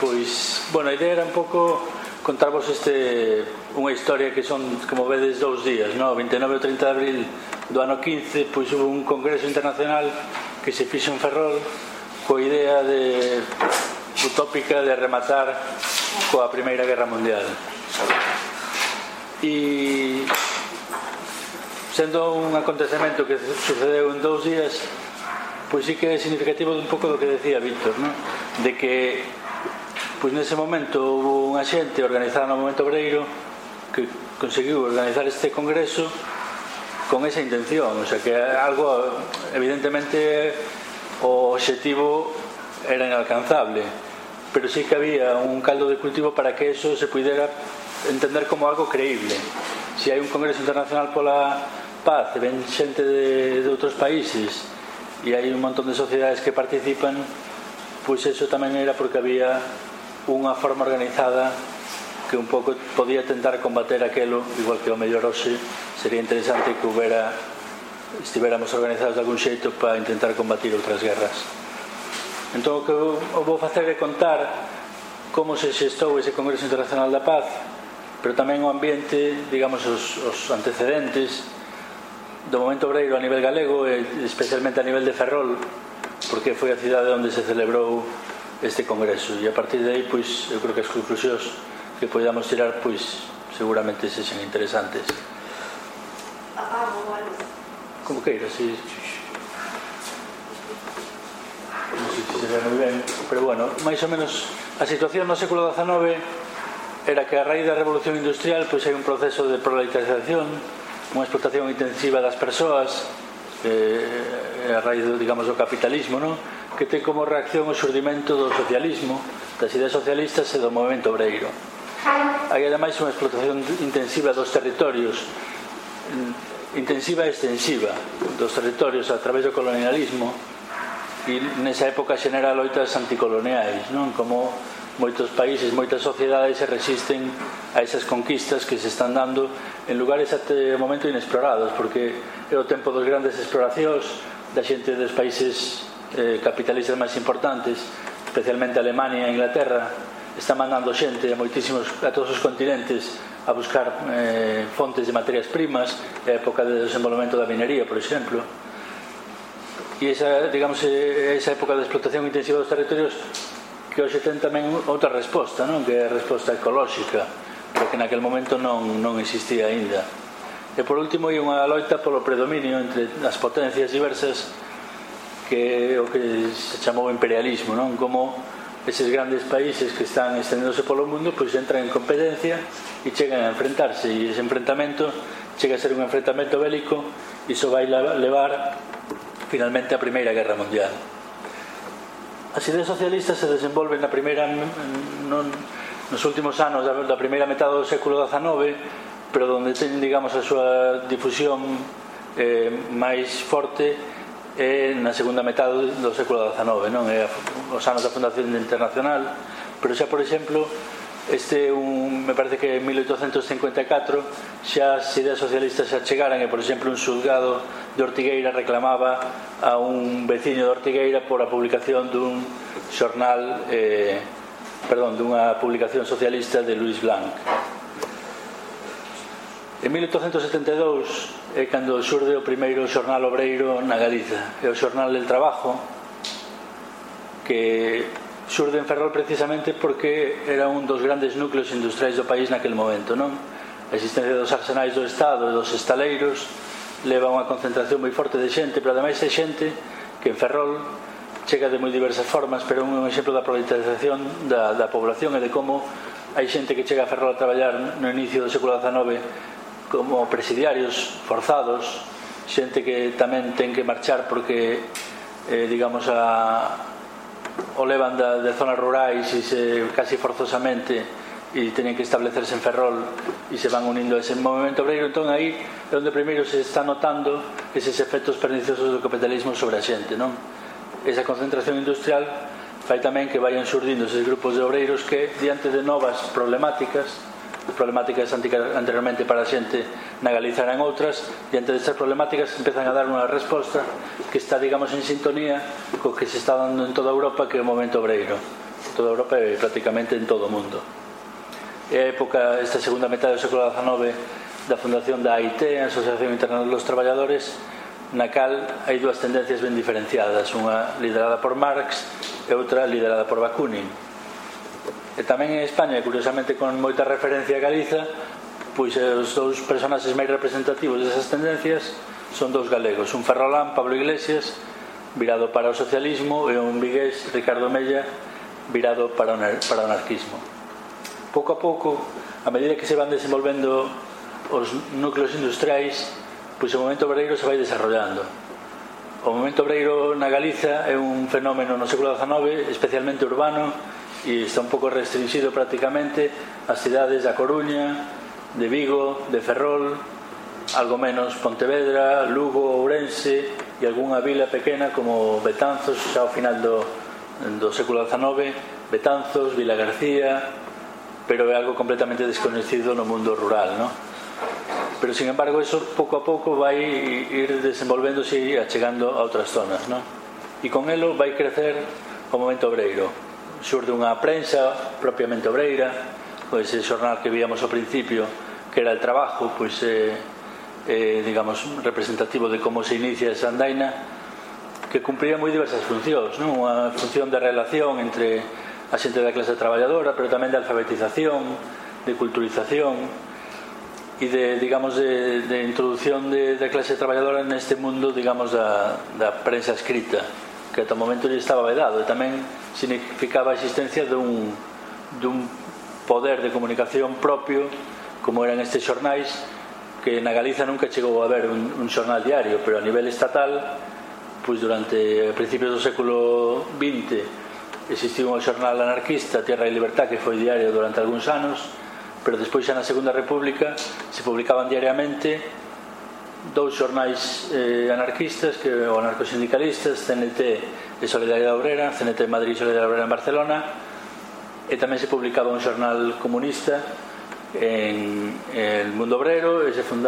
Pois, bueno, a idea era un pouco contarvos unha historia que son, como vedes, 2 días, no? 29 e 30 de abril do ano 15, pois hubo un congreso internacional que se fixo en Ferrol coa idea utópica de rematar coa Primeira Guerra Mundial. E sendo un acontecemento que sucedeu en 2 días, pois sí que é significativo un pouco do que decía Víctor, no? De que pois nese momento hubo unha xente organizada no Movemento Obreiro que conseguiu organizar este congreso con esa intención, o sea que algo, evidentemente o obxectivo era inalcanzable, pero sí que había un caldo de cultivo para que eso se pudiera entender como algo creíble. Si hai un congreso internacional pola paz e ven xente de outros países e hai un montón de sociedades que participan, pois eso tamén era porque había unha forma organizada que un pouco podía tentar combater aquelo, igual que o mellor hoxe sería interesante que estiveramos organizados de algún xeito para intentar combatir outras guerras. Entón o que eu vou facer é contar como se xestou ese Congreso Internacional da Paz, pero tamén o ambiente, digamos, os antecedentes do movemento obreiro a nivel galego e especialmente a nivel de Ferrol, porque foi a cidade onde se celebrou este congreso, e a partir de aí, pois, eu creo que as conclusións que podamos tirar, pois, seguramente sexen interesantes. Apago o algo. Como queiras, si... non sei se se ve moi ben, pero bueno, máis ou menos a situación no século XIX era que a raíz da revolución industrial, pois hai un proceso de proletarización, unha explotación intensiva das persoas, a raíz, digamos, do capitalismo, non? Que ten como reacción o xurdimento do socialismo, das ideas socialistas e do movemento obreiro. Hai ademais unha explotación intensiva dos territorios, intensiva e extensiva dos territorios a través do colonialismo, e nesa época xenera loitas anticoloniais, non? Como moitos países, moitas sociedades se resisten a esas conquistas que se están dando en lugares até o momento inexplorados, porque é o tempo dos grandes exploracións da xente dos países capitalistas máis importantes, especialmente Alemania e Inglaterra, está mandando xente a todos os continentes a buscar fontes de materias primas, a época de desenvolvemento da minería, por exemplo, e esa, digamos, esa época de explotación intensiva dos territorios que hoxe ten tamén outra resposta, non? Que é a resposta ecolóxica, pero que naquel momento non existía aínda. E por último hai unha loita polo predominio entre as potencias diversas, que é o que se chamou imperialismo, non? Como eses grandes países que están estendéndose polo mundo, pois entran en competencia e chegan a enfrentarse, e ese enfrentamento chega a ser un enfrentamento bélico, e iso vai levar finalmente a Primeira Guerra Mundial. As ideas socialistas se desenvolven nos últimos anos da primeira metade do século XIX, pero onde ten, digamos, a súa difusión máis forte na segunda metade do século XIX, non? É os anos da Fundación Internacional, pero xa, por exemplo, me parece que en 1854 xa as ideas socialistas xa chegaran e, por exemplo, un xulgado de Ortigueira reclamaba a un veciño de Ortigueira por a publicación dun xornal, dunha publicación socialista de Luis Blanc. En 1872 é cando xurde o primeiro xornal obreiro na Galiza, é o Xornal del Trabajo, que xurde en Ferrol precisamente porque era un dos grandes núcleos industriais do país naquel momento, non? A existencia dos arsenais do Estado e dos estaleiros leva a unha concentración moi forte de xente, pero ademais é xente que en Ferrol chega de moi diversas formas, pero é un exemplo da proletarización da población e de como hai xente que chega a Ferrol a traballar no inicio do século XIX como presidiarios forzados, xente que tamén ten que marchar porque digamos o levan de zonas rurais e casi forzosamente e teñen que establecerse en Ferrol e se van unindo a ese movimento obreiro. Entón aí é onde primeiro se está notando eses efectos perniciosos do capitalismo sobre a xente, non? Esa concentración industrial fai tamén que vayan xurdindo eses grupos de obreiros que, diante de novas problemáticas anteriormente para a xente na Galiza eran outras, diante destas problemáticas empezan a dar unha resposta que está, digamos, en sintonía co que se está dando en toda Europa, que é o movimento obreiro. toda Europa e prácticamente en todo o mundo. É a época, esta segunda metade do século XIX, da fundación da AIT, a Asociación Internacional dos Traballadores, na cal hai dúas tendencias ben diferenciadas, unha liderada por Marx e outra liderada por Bakunin. E tamén en España, curiosamente con moita referencia a Galiza, pois os dous personaxes máis representativos desas tendencias son dous galegos, un ferrolán, Pablo Iglesias, virado para o socialismo, e un vigués, Ricardo Mella, virado para o anarquismo. Pouco a pouco, a medida que se van desenvolvendo os núcleos industriais, pois o movimento obreiro se vai desarrollando. O movimento obreiro na Galiza é un fenómeno no século XIX especialmente urbano e está un pouco restringido prácticamente ás cidades da Coruña, de Vigo, de Ferrol, algo menos Pontevedra, Lugo, Ourense e algunha vila pequena como Betanzos xa ao final do século XIX, Betanzos, Vila García, pero é algo completamente desconhecido no mundo rural, non? Pero, sin embargo, eso pouco a pouco vai ir desenvolvéndose e achegando a outras zonas, non? E con elo vai crecer o movimento obreiro. Xurde unha prensa propiamente obreira, pois ese xornal que víamos ao principio, que era El Trabajo, pois digamos, representativo de como se inicia esa andaina, que cumpría moi diversas funcións, non? Unha función de relación entre a xente da clase traballadora, pero tamén de alfabetización, de culturización e de, digamos, de introducción da clase traballadora neste mundo, digamos, da prensa escrita, que ata o momento lle estaba vedado, e tamén significaba a existencia dun poder de comunicación propio, como eran estes xornais, que na Galiza nunca chegou a haber un xornal diario, pero a nivel estatal, pois durante principios do século XX existiu un xornal anarquista, Tierra e Libertad, que foi diario durante algúns anos, pero despois xa na Segunda República se publicaban diariamente dous xornais anarquistas, ou anarcosindicalistas, CNT e Solidaridade Obrera, CNT en Madrid e Solidaridade Obrera en Barcelona, e tamén se publicaba un xornal comunista en El Mundo Obrero, e se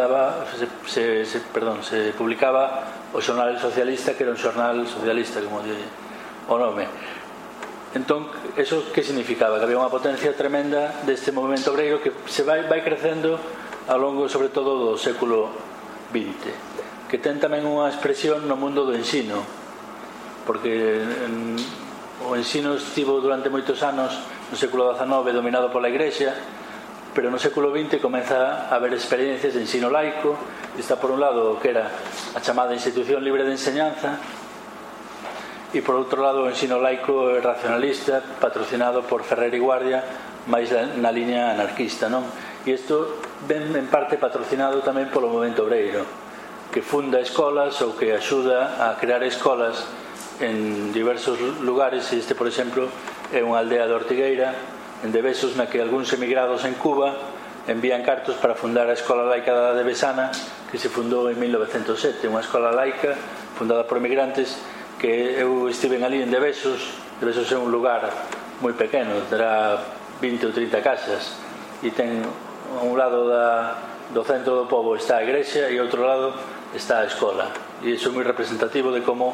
publicaba o xornal socialista, que era un xornal socialista, como di o nome. Entón, eso que significaba? Que había unha potencia tremenda deste movimento obreiro que se vai crecendo ao longo, sobre todo, do século XX, que ten tamén unha expresión no mundo do ensino, porque o ensino estivo durante moitos anos no século XIX dominado pola Igrexa, pero no século XX comeza a haber experiencias de ensino laico. Está por un lado o que era a chamada institución libre de enseñanza, e por outro lado o ensino laico racionalista, patrocinado por Ferrer y Guardia, máis na liña anarquista, non? E isto ven en parte patrocinado tamén polo movimento obreiro, que funda escolas ou que axuda a crear escolas en diversos lugares. Este, por exemplo, é unha aldea de Ortigueira, en Devesos, na que algúns emigrados en Cuba envían cartos para fundar a Escola Laica da Devesana, que se fundou en 1907, unha escola laica fundada por emigrantes, que eu estiven ali en Devesos. Devesos é un lugar moi pequeno, terá 20 ou 30 casas, e ten a un lado do centro do pobo está a igrexa e ao outro lado está a escola, e iso é moi representativo de como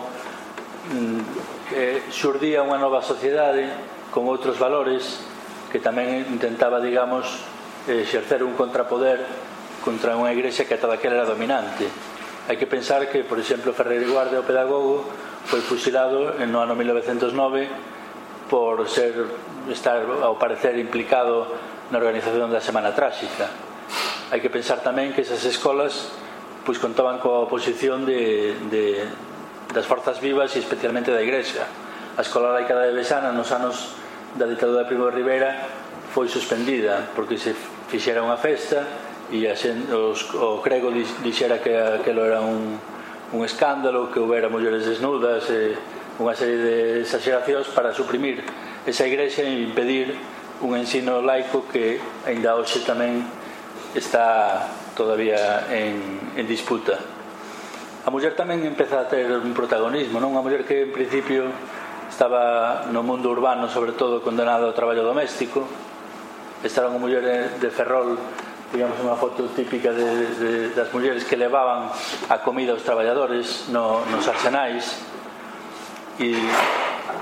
xurdía unha nova sociedade con outros valores, que tamén intentaba, digamos, exercer un contrapoder contra unha igrexa que ata daquela era dominante. Hai que pensar que, por exemplo, Ferrer y Guardia, o pedagogo, foi fusilado no ano 1909 por estar, ao parecer, implicado na organización da Semana Tráxica. Hai que pensar tamén que esas escolas pois contaban coa oposición das forzas vivas e especialmente da Igrexa. A Escola Laica da Devesana nos anos da ditadura de Primo de Rivera foi suspendida porque se fixera unha festa e o crego dixera que aquilo era un escándalo, que houbera mulleres desnudas e unha serie de exageracións para suprimir esa igrexa e impedir un ensino laico que aínda hoxe tamén está todavía en disputa. A muller tamén empeza a ter un protagonismo, non? Unha muller que en principio estaba no mundo urbano, sobre todo condenada ao traballo doméstico. Esta era unha muller de Ferrol, digamos, unha foto típica das mulleres que levaban a comida aos traballadores nos arsenais, e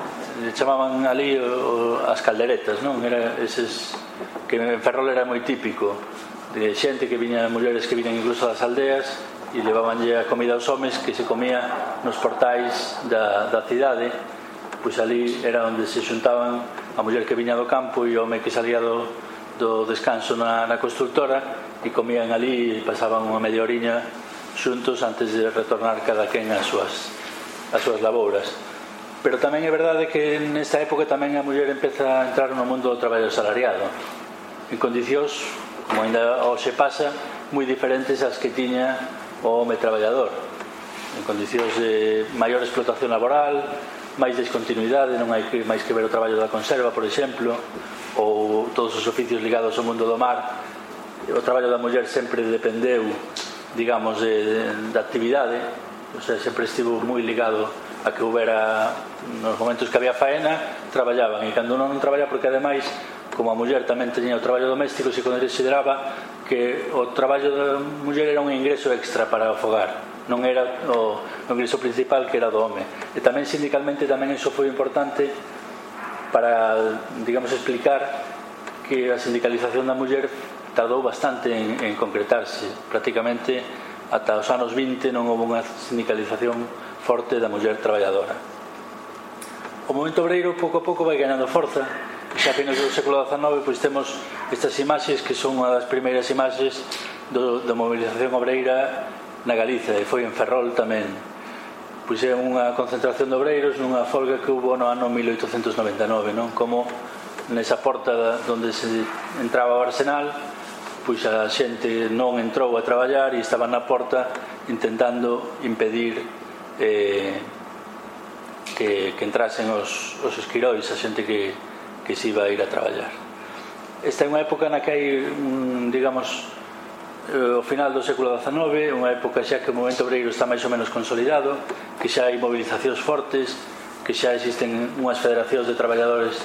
chamaban ali as calderetas, non? Era eses que en Ferrol era moi típico, de xente que viña, mulleres que viñan incluso das aldeas e levabanlle a comida aos homes que se comía nos portais da cidade. Pois ali era onde se xuntaban a muller que viña do campo e o home que salía do descanso na constructora, e comían ali e pasaban unha media horiña xuntos antes de retornar cada quen ás súas labouras. Pero tamén é verdade que nesta época tamén a muller empeza a entrar no mundo do traballo asalariado en condicións, como ainda hoxe pasa, moi diferentes ás que tiña o home traballador, en condicións de maior explotación laboral, máis descontinuidade, non hai máis que ver o traballo da conserva, por exemplo, ou todos os oficios ligados ao mundo do mar. O traballo da muller sempre dependeu, digamos, da actividade, o sea, sempre estivo moi ligado a que houbera, nos momentos que había faena, traballaban, e cando non traballa, porque ademais, como a muller tamén teña o traballo doméstico, se consideraba que o traballo da muller era un ingreso extra para o fogar, non era o ingreso principal, que era do home. E tamén sindicalmente tamén iso foi importante para, digamos, explicar que a sindicalización da muller tardou bastante en concretarse. Prácticamente ata os anos 20 non houve unha sindicalización forte da muller traballadora. O movimento obreiro pouco a pouco vai ganando forza. Xa a finais do século XIX pois temos estas imaxes que son unha das primeiras imaxes da movilización obreira na Galiza, e foi en Ferrol tamén. Pois é unha concentración de obreiros nunha folga que hubo no ano 1899, non? Como nesa porta onde se entraba o arsenal, pois a xente non entrou a traballar e estaba na porta intentando impedir que entrasen os esquirois, a xente que se iba a ir a traballar. Esta é unha época na que hai, digamos, o final do século XIX, unha época xa que o movimento obreiro está máis ou menos consolidado, que xa hai movilizacións fortes, que xa existen unhas federacións de traballadores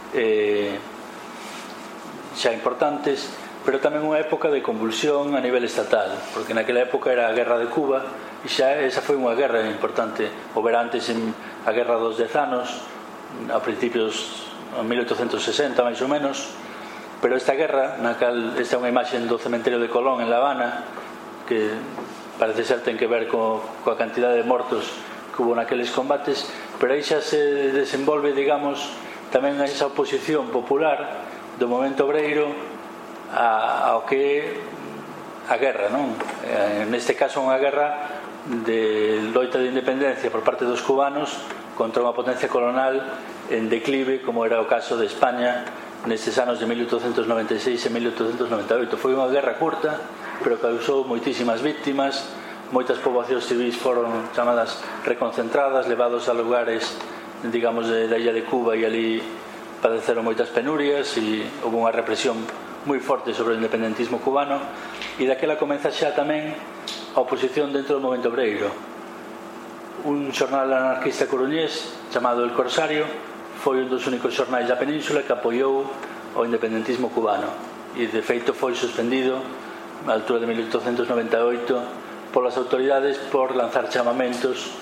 xa importantes, pero tamén unha época de convulsión a nivel estatal, porque naquela época era a guerra de Cuba, e xa esa foi unha guerra importante. Houbera antes a guerra dos 10 anos, a principios de 1860 máis ou menos, pero esta guerra, esta é unha imaxe do cementerio de Colón en La Habana, que parece ser ten que ver coa cantidade de mortos que hubo naqueles combates, pero aí xa se desenvolve, digamos, tamén esa oposición popular do movimento obreiro ao que a guerra, non? Neste caso unha guerra de loita de independencia por parte dos cubanos contra unha potencia colonial en declive, como era o caso de España nestes anos de 1896 e 1898. Foi unha guerra curta, pero causou moitísimas víctimas. Moitas poboacións civis foron chamadas reconcentradas, levados a lugares, digamos, da illa de Cuba, e ali padeceron moitas penurias e houve unha represión moi forte sobre o independentismo cubano, e daquela comeza xa tamén a oposición dentro do movimento obreiro. Un xornal anarquista coruñés chamado El Corsario foi un dos únicos xornais da península que apoiou o independentismo cubano, e de feito foi suspendido na altura de 1898 polas autoridades por lanzar chamamentos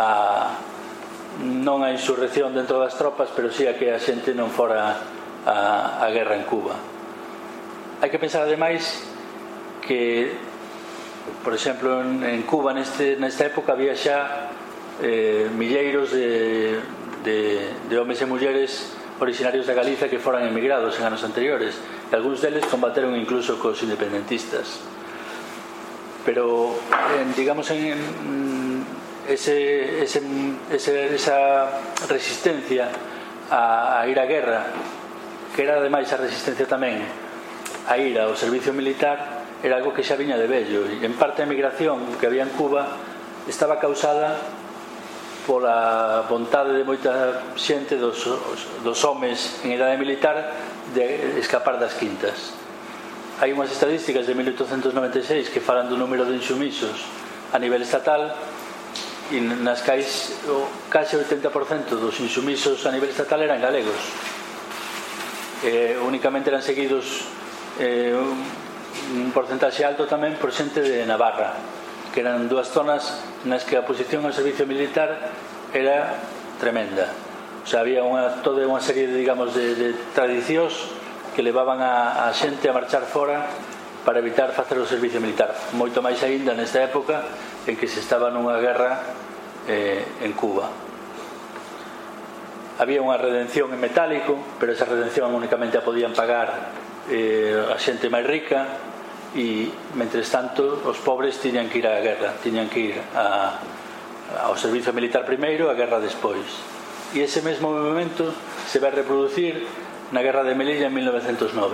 non a insurrección dentro das tropas, pero sí a que a xente non fora a guerra en Cuba. Hai que pensar ademais que, por exemplo, en Cuba nesta época había xa milleiros de homes e mulleres originarios da Galiza que foran emigrados en anos anteriores, e algúns deles combateron incluso cos independentistas. Pero digamos, esa resistencia a ir á guerra, que era ademais a resistencia tamén a ir ao servicio militar, era algo que xa viña de vello, e en parte a emigración que había en Cuba estaba causada pola vontade de moita xente dos homes en idade militar de escapar das quintas. Hai unhas estadísticas de 1896 que falan do número de insumisos a nivel estatal, e nas cais case o 80% dos insumisos a nivel estatal eran galegos. Únicamente eran seguidos un porcentaxe alto tamén por xente de Navarra, que eran dúas zonas nas que a oposición ao servicio militar era tremenda. O sea, había toda unha serie de, digamos, de tradicións que levaban a xente a marchar fora para evitar facer o servicio militar, moito máis aínda nesta época en que se estaba nunha guerra en Cuba. Había unha redención en metálico, pero esa redención únicamente a podían pagar a xente máis rica, e mentres tanto os pobres tiñan que ir á guerra, tiñan que ir ao servicio militar primeiro, a guerra despois. E ese mesmo movimento se vai reproducir na Guerra de Melilla en 1909.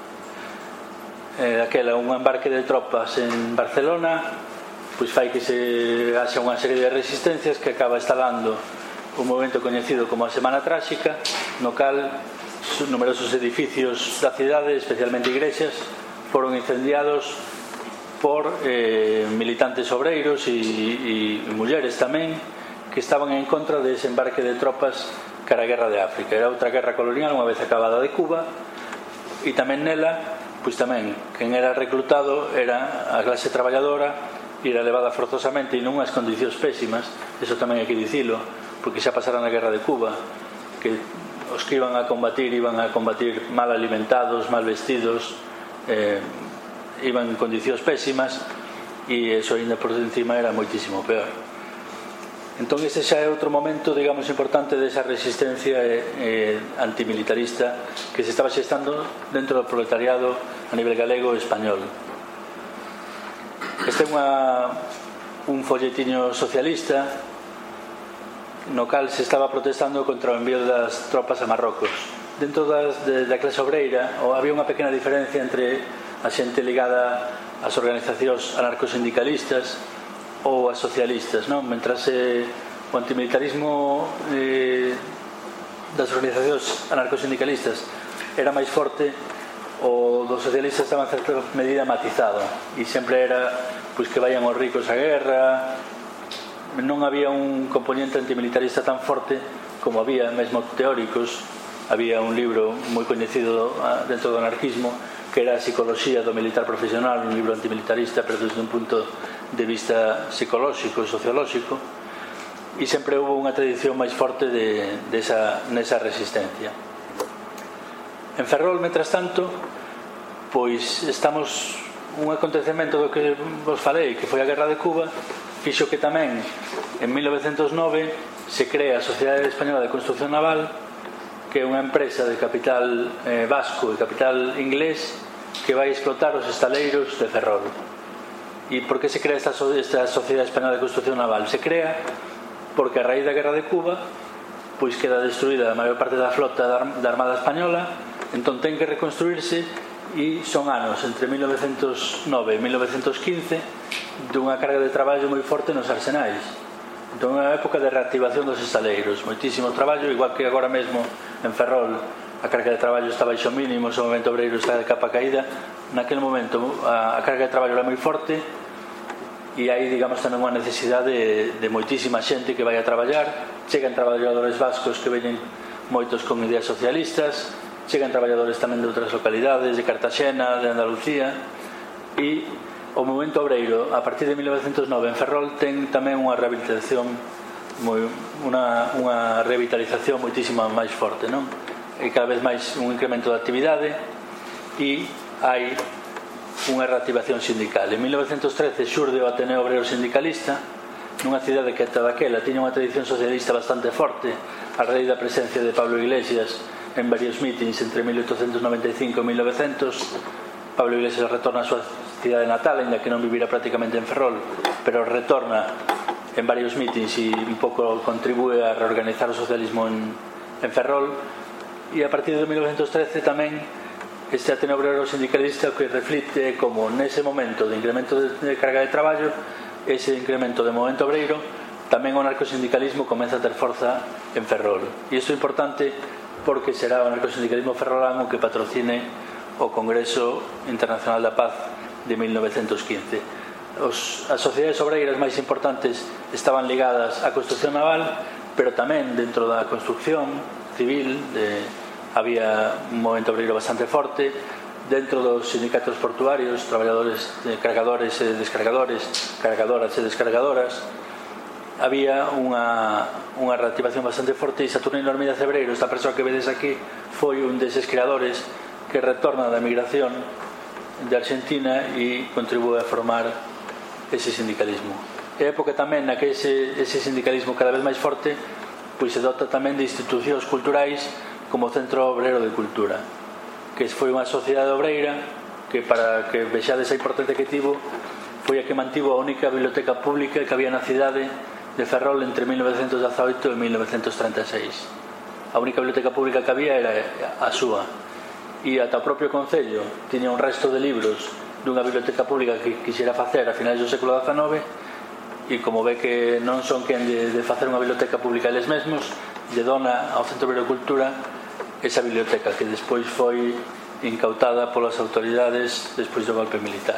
Aquela, un embarque de tropas en Barcelona, pois fai que se haxa unha serie de resistencias que acaba instalando un movimento coñecido como a Semana Tráxica, no cal numerosos edificios da cidade, especialmente igrexas, foron incendiados por militantes obreiros e mulleres tamén, que estaban en contra dese embarque de tropas cara a Guerra de África. Era outra guerra colonial unha vez acabada de Cuba, e tamén nela, pois tamén quen era reclutado era a clase traballadora e era levada forzosamente e nunhas condicións pésimas. Eso tamén hai que dicilo, porque xa pasara na Guerra de Cuba, que os que iban a combatir mal alimentados, mal vestidos, iban en condicións pésimas, e eso ainda por encima era moitísimo peor. Entón este xa é outro momento, digamos, importante desa resistencia antimilitarista que se estaba xestando dentro do proletariado a nivel galego e español. Este é un folletiño socialista no cal se estaba protestando contra o envío das tropas a Marrocos. Dentro da clase obreira había unha pequena diferencia entre a xente ligada ás organizacións anarcosindicalistas ou as socialistas, non? Mentras o antimilitarismo das organizacións anarcosindicalistas era máis forte, o dos socialistas estaba en certa medida matizado, e sempre era pois que vayan os ricos á guerra. Non había un componente antimilitarista tan forte como había mesmo teóricos. Había un libro moi coñecido dentro do anarquismo que era a Psicoloxía do militar profesional, un libro antimilitarista pero desde un punto de vista psicolóxico e sociolóxico, e sempre houve unha tradición máis forte nesa resistencia. En Ferrol, mentras tanto, pois estamos un acontecemento do que vos falei, que foi a Guerra de Cuba, fixo que tamén en 1909 se crea a Sociedade Española de Construcción Naval, que é unha empresa de capital vasco e capital inglés que vai explotar os estaleiros de Ferrol. E por que se crea esta Sociedade Española de Construcción Naval? Se crea porque a raíz da Guerra de Cuba pois queda destruída a maior parte da flota da Armada Española, entón ten que reconstruirse, e son anos entre 1909 e 1915 dunha carga de traballo moi forte nos arsenais. Entón é unha época de reactivación dos estaleiros, moitísimo traballo, igual que agora mesmo en Ferrol a carga de traballo está baixo mínimo, o movimento obreiro está de capa caída. Naquele momento a carga de traballo era moi forte, e hai, digamos, tamén unha necesidade de moitísima xente que vai a traballar. Chegan traballadores vascos que veñen moitos con ideas socialistas, chegan traballadores tamén de outras localidades, de Cartaxena, de Andalucía, e o movimento obreiro a partir de 1909 en Ferrol ten tamén unha rehabilitación unha revitalización moitísima máis forte, non? E cada vez máis un incremento de actividade, e hai unha reactivación sindical. En 1913 xurde o Ateneo Obrero Sindicalista, nunha cidade que ata daquela tiña unha tradición socialista bastante forte a raíz da presencia de Pablo Iglesias en varios mítings entre 1895 e 1900. Pablo Iglesias retorna a súa cidade natal, ainda que non vivira prácticamente en Ferrol, pero retorna en varios mítings e un pouco contribúe a reorganizar o socialismo en Ferrol. E a partir de 1913 tamén este Ateneo Obrero Sindicalista que reflite como nese momento de incremento de carga de traballo, ese incremento de movimento obreiro, tamén o anarcosindicalismo comeza a ter forza en Ferrol. E isto é importante porque será o anarcosindicalismo ferrolano que patrocine o Congreso Internacional da Paz de 1915. As sociedades obreiras máis importantes estaban ligadas á construcción naval, pero tamén dentro da construcción civil había un movimento obreiro bastante forte. Dentro dos sindicatos portuarios, traballadores de cargadores e descargadores, cargadoras e descargadoras, había unha reactivación bastante forte, e Saturnino Armida Cebreiro, esta persoa que vedes aquí, foi un deses creadores que retorna da migración de Argentina e contribúe a formar ese sindicalismo. É época tamén na que ese sindicalismo cada vez máis forte pois se dota tamén de institucións culturais como o Centro Obrero de Cultura, que foi unha sociedade obreira que, para que vexades a importancia que tivo, foi a que mantivo a única biblioteca pública que había na cidade de Ferrol entre 1918 e 1936. A única biblioteca pública que había era a súa, e ata o propio Concello tiña un resto de libros dunha biblioteca pública que quixera facer a finais do século XIX, e como ve que non son quen de facer unha biblioteca pública eles mesmos, lle dona ao Centro Obrero de Cultura esa biblioteca que despois foi incautada polas autoridades despois do golpe militar.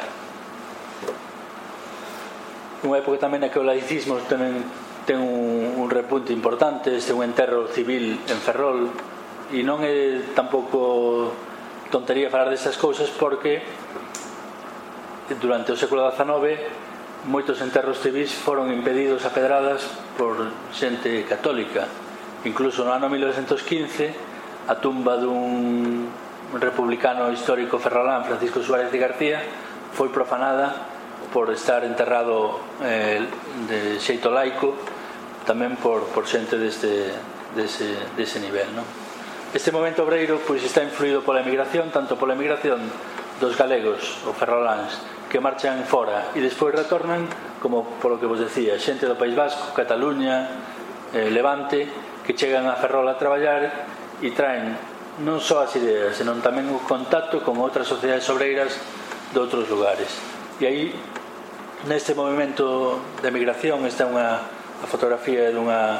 Unha época tamén na que o laicismo tamén ten un repunte importante. Este é un enterro civil en Ferrol, e non é tampouco tontería falar destas cousas, porque durante o século XIX moitos enterros civis foron impedidos a pedradas por xente católica. Incluso no ano 1915 a tumba dun republicano histórico ferrolán, Francisco Suárez de García, foi profanada por estar enterrado de xeito laico, tamén por xente dese nivel, non? Este momento obreiro pois está influído pola emigración, tanto pola emigración dos galegos ou ferroláns que marchan fora e despois retornan, como polo que vos decía, xente do País Vasco, Cataluña, Levante, que chegan a Ferrol a traballar e traen non só as ideas, senón tamén o contacto con outras sociedades obreiras de outros lugares. E aí, neste movimento de emigración, esta é unha fotografía dunha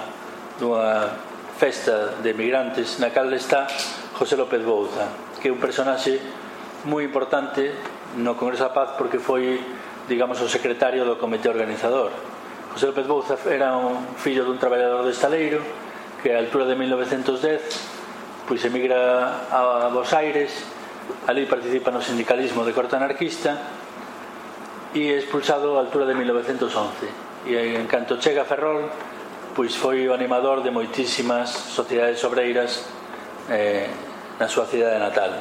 festa de emigrantes na cal está José López Bouza, que é un personaxe moi importante no Congreso da Paz, porque foi, digamos, o secretario do comité organizador. José López Bouza era un fillo dun traballador de estaleiro que a altura de 1910 pois emigra a Bos Aires, ali participa no sindicalismo de corte anarquista e é expulsado a altura de 1911, e en canto chega a Ferrol pois foi o animador de moitísimas sociedades obreiras na súa cidade natal.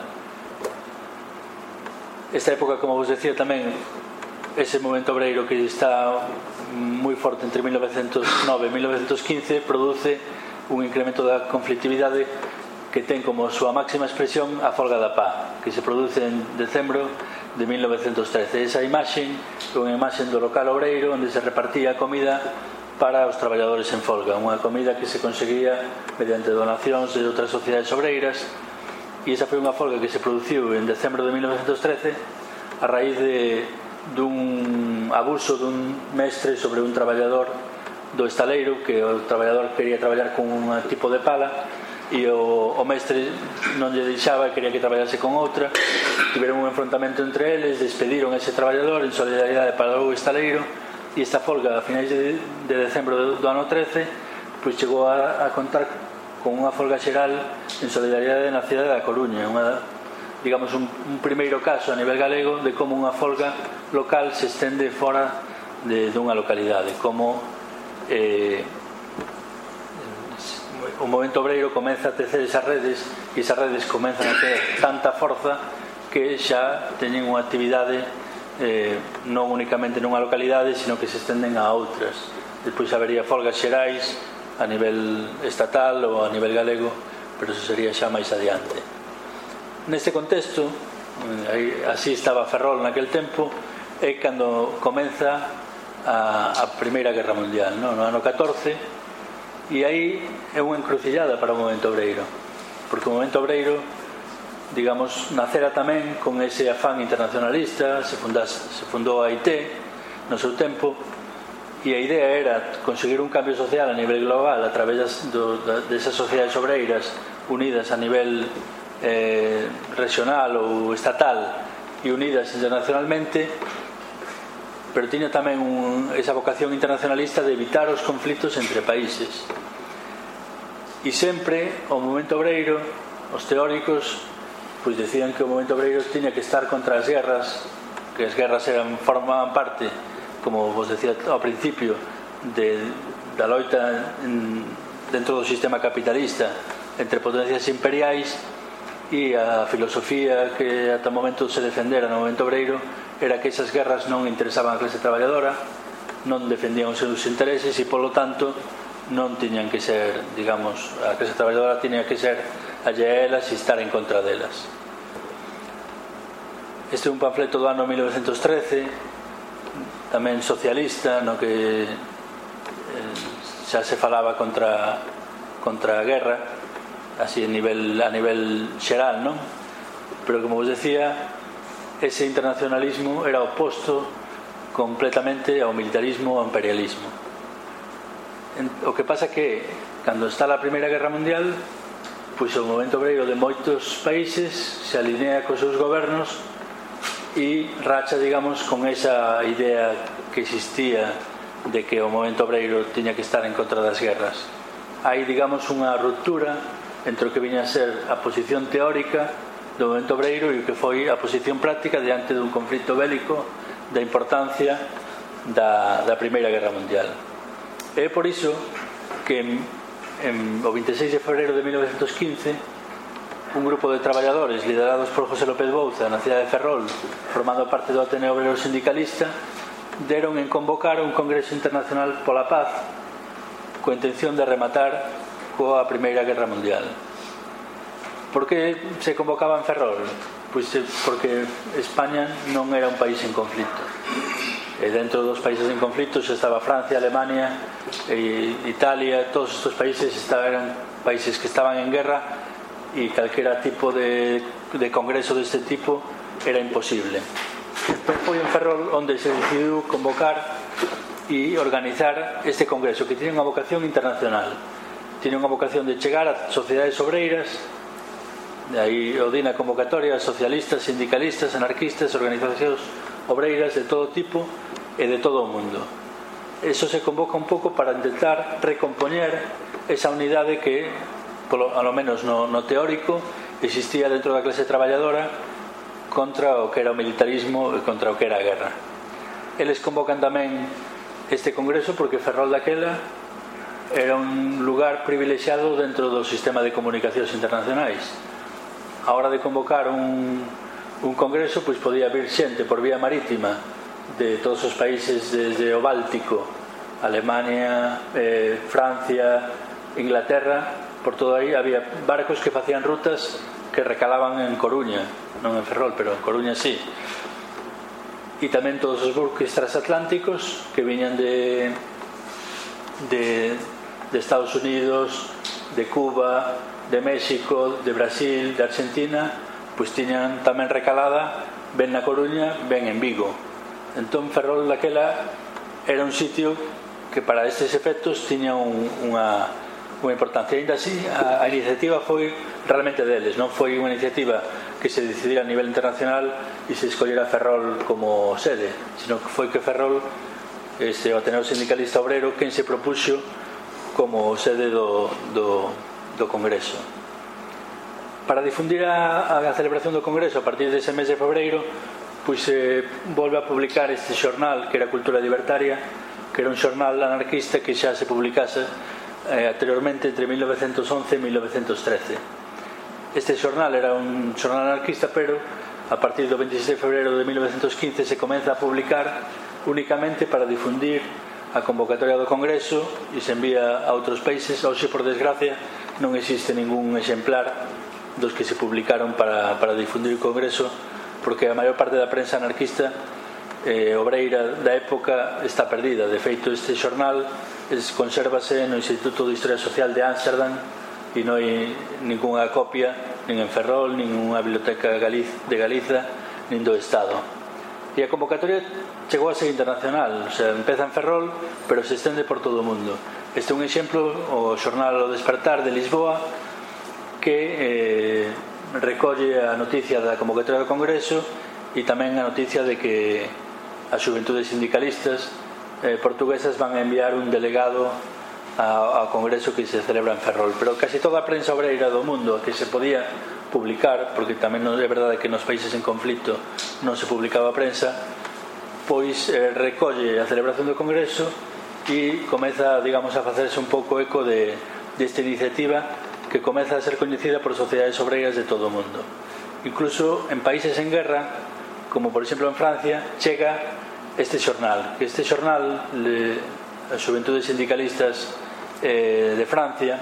Esta época, como vos decía tamén, ese momento obreiro que está moi forte entre 1909 e 1915 produce un incremento da conflictividade que ten como súa máxima expresión a folga da pá, que se produce en decembro de 1913. Esa imaxe é unha imaxe do local obreiro onde se repartía comida para os traballadores en folga, unha comida que se conseguía mediante donacións de outras sociedades obreiras, e esa foi unha folga que se produciu en decembro de 1913 a raíz dun abuso dun mestre sobre un traballador do estaleiro, que o traballador quería traballar con un tipo de pala e o mestre non lle deixaba e quería que traballase con outra. Tiveron un enfrontamento entre eles, despediron a ese traballador en solidaridade para o estaleiro, e esta folga a finais de decembro do ano 13 pois chegou a contar con unha folga xeral en solidaridade na cidade da Coruña, digamos un primeiro caso a nivel galego de como unha folga local se estende fora dunha localidade, como o movimento obreiro comeza a tecer esas redes, e esas redes comenzan a ter tanta forza que xa teñen unha actividade non únicamente nunha localidade, sino que se estenden a outras. Despois habería folgas xerais a nivel estatal ou a nivel galego, pero eso sería xa máis adiante. Neste contexto, así estaba Ferrol naquel tempo, é cando comeza a Primeira Guerra Mundial, no ano 14, e aí é unha encrucillada para o movimento obreiro, porque o movimento obreiro, digamos, nacera tamén con ese afán internacionalista. Se fundou a IT no seu tempo, e a idea era conseguir un cambio social a nivel global a través desas sociedades obreiras unidas a nivel regional ou estatal e unidas internacionalmente, pero tiña tamén esa vocación internacionalista de evitar os conflitos entre países. E sempre o movimento obreiro, os teóricos, pois decían que o movimento obreiro tiña que estar contra as guerras, que as guerras formaban parte, como vos decía ao principio, da loita dentro do sistema capitalista entre potencias imperiais, e a filosofía que ata o momento se defendera no movemento obreiro era que esas guerras non interesaban a clase traballadora, non defendían os seus intereses e, polo tanto, non tiñan que ser, digamos, a clase traballadora tiña que ser allea elas e estar en contra delas. Este é un panfleto do ano 1913, tamén socialista, no que xa se falaba contra a guerra, así a nivel xeral, non? Pero, como vos decía, ese internacionalismo era oposto completamente ao militarismo, ao imperialismo. O que pasa que, cando está a Primeira Guerra Mundial, pois o movemento obreiro de moitos países se alinea cos seus gobernos e racha, digamos, con esa idea que existía de que o movemento obreiro tiña que estar en contra das guerras. Hai, digamos, unha ruptura entre o que viña a ser a posición teórica do movemento obreiro e o que foi a posición práctica diante dun conflito bélico da importancia da Primeira Guerra Mundial. É por iso que o 26 de febreiro de 1915 un grupo de traballadores liderados por José López Bouza na cidade de Ferrol, formando parte do Ateneo Obrero Sindicalista, deron en convocar un Congreso Internacional pola Paz coa intención de rematar coa Primeira Guerra Mundial. Por que se convocaba en Ferrol? Pois porque España non era un país en conflito. E dentro dos países en conflito xa estaba Francia, Alemania, Italia, todos estes países eran países que estaban en guerra e calquera tipo de congreso deste tipo era imposible. Foi en Ferrol onde se decidiu convocar e organizar este congreso, que tiene unha vocación internacional. Tiene unha vocación de chegar a sociedades obreiras, de aí o di na convocatoria, socialistas, sindicalistas, anarquistas, organizacións obreiras de todo tipo e de todo o mundo. Eso se convoca un pouco para intentar recompoñer esa unidade que, a lo menos no teórico, existía dentro da clase traballadora contra o que era o militarismo e contra o que era a guerra. Eles convocan tamén este congreso porque Ferrol daquela era un lugar privilexiado dentro do sistema de comunicacións internacionais. A hora de convocar un congreso, pois podía vir xente por vía marítima de todos os países desde o Báltico, Alemania, Francia, Inglaterra, por todo aí había barcos que facían rutas que recalaban en Coruña, non en Ferrol, pero en Coruña sí. E tamén todos os buques transatlánticos que viñan de Estados Unidos, de Cuba, de México, de Brasil, de Argentina, pois tiñan tamén recalada ben na Coruña, ben en Vigo. Entón Ferrol daquela era un sitio que para estes efectos tiña unha importancia. Ainda así, a iniciativa foi realmente deles, non foi unha iniciativa que se decidira a nivel internacional e se escollera Ferrol como sede, sino que foi que Ferrol, o Ateneo Sindicalista Obrero, quen se propuxo como sede do Congreso. Para difundir a celebración do Congreso a partir dese mes de febreiro, pois se volve a publicar este xornal que era Cultura Libertaria, que era un xornal anarquista que xa se publicase anteriormente entre 1911 e 1913. Este xornal era un xornal anarquista, pero a partir do 26 de febreiro de 1915 se comeza a publicar únicamente para difundir a convocatoria do Congreso e se envía a outros países. Hoxe, por desgracia, non existe ningún exemplar dos que se publicaron para difundir o Congreso, porque a maior parte da prensa anarquista obreira da época está perdida. De feito, este xornal consérvase no Instituto de Historia Social de Ámsterdam e non hai ninguna copia nin en Ferrol, nin unha biblioteca de Galiza, nin do Estado. E a convocatoria chegou a ser internacional, o sea, empeza en Ferrol, pero se estende por todo o mundo. Este é un exemplo, o xornal O Despertar de Lisboa, que recolle a noticia da convocatoria do Congreso e tamén a noticia de que as xuventudes sindicalistas portuguesas van a enviar un delegado ao Congreso que se celebra en Ferrol. Pero casi toda a prensa obreira do mundo que se podía publicar, porque tamén non é verdade que nos países en conflito non se publicaba a prensa, pois recolle a celebración do Congreso e comeza, digamos, a facerse un pouco eco desta iniciativa que comeza a ser coñecida por sociedades obreiras de todo o mundo. Incluso en países en guerra, como por exemplo en Francia, chega este xornal. Este xornal, as Xuventudes Sindicalistas de Francia,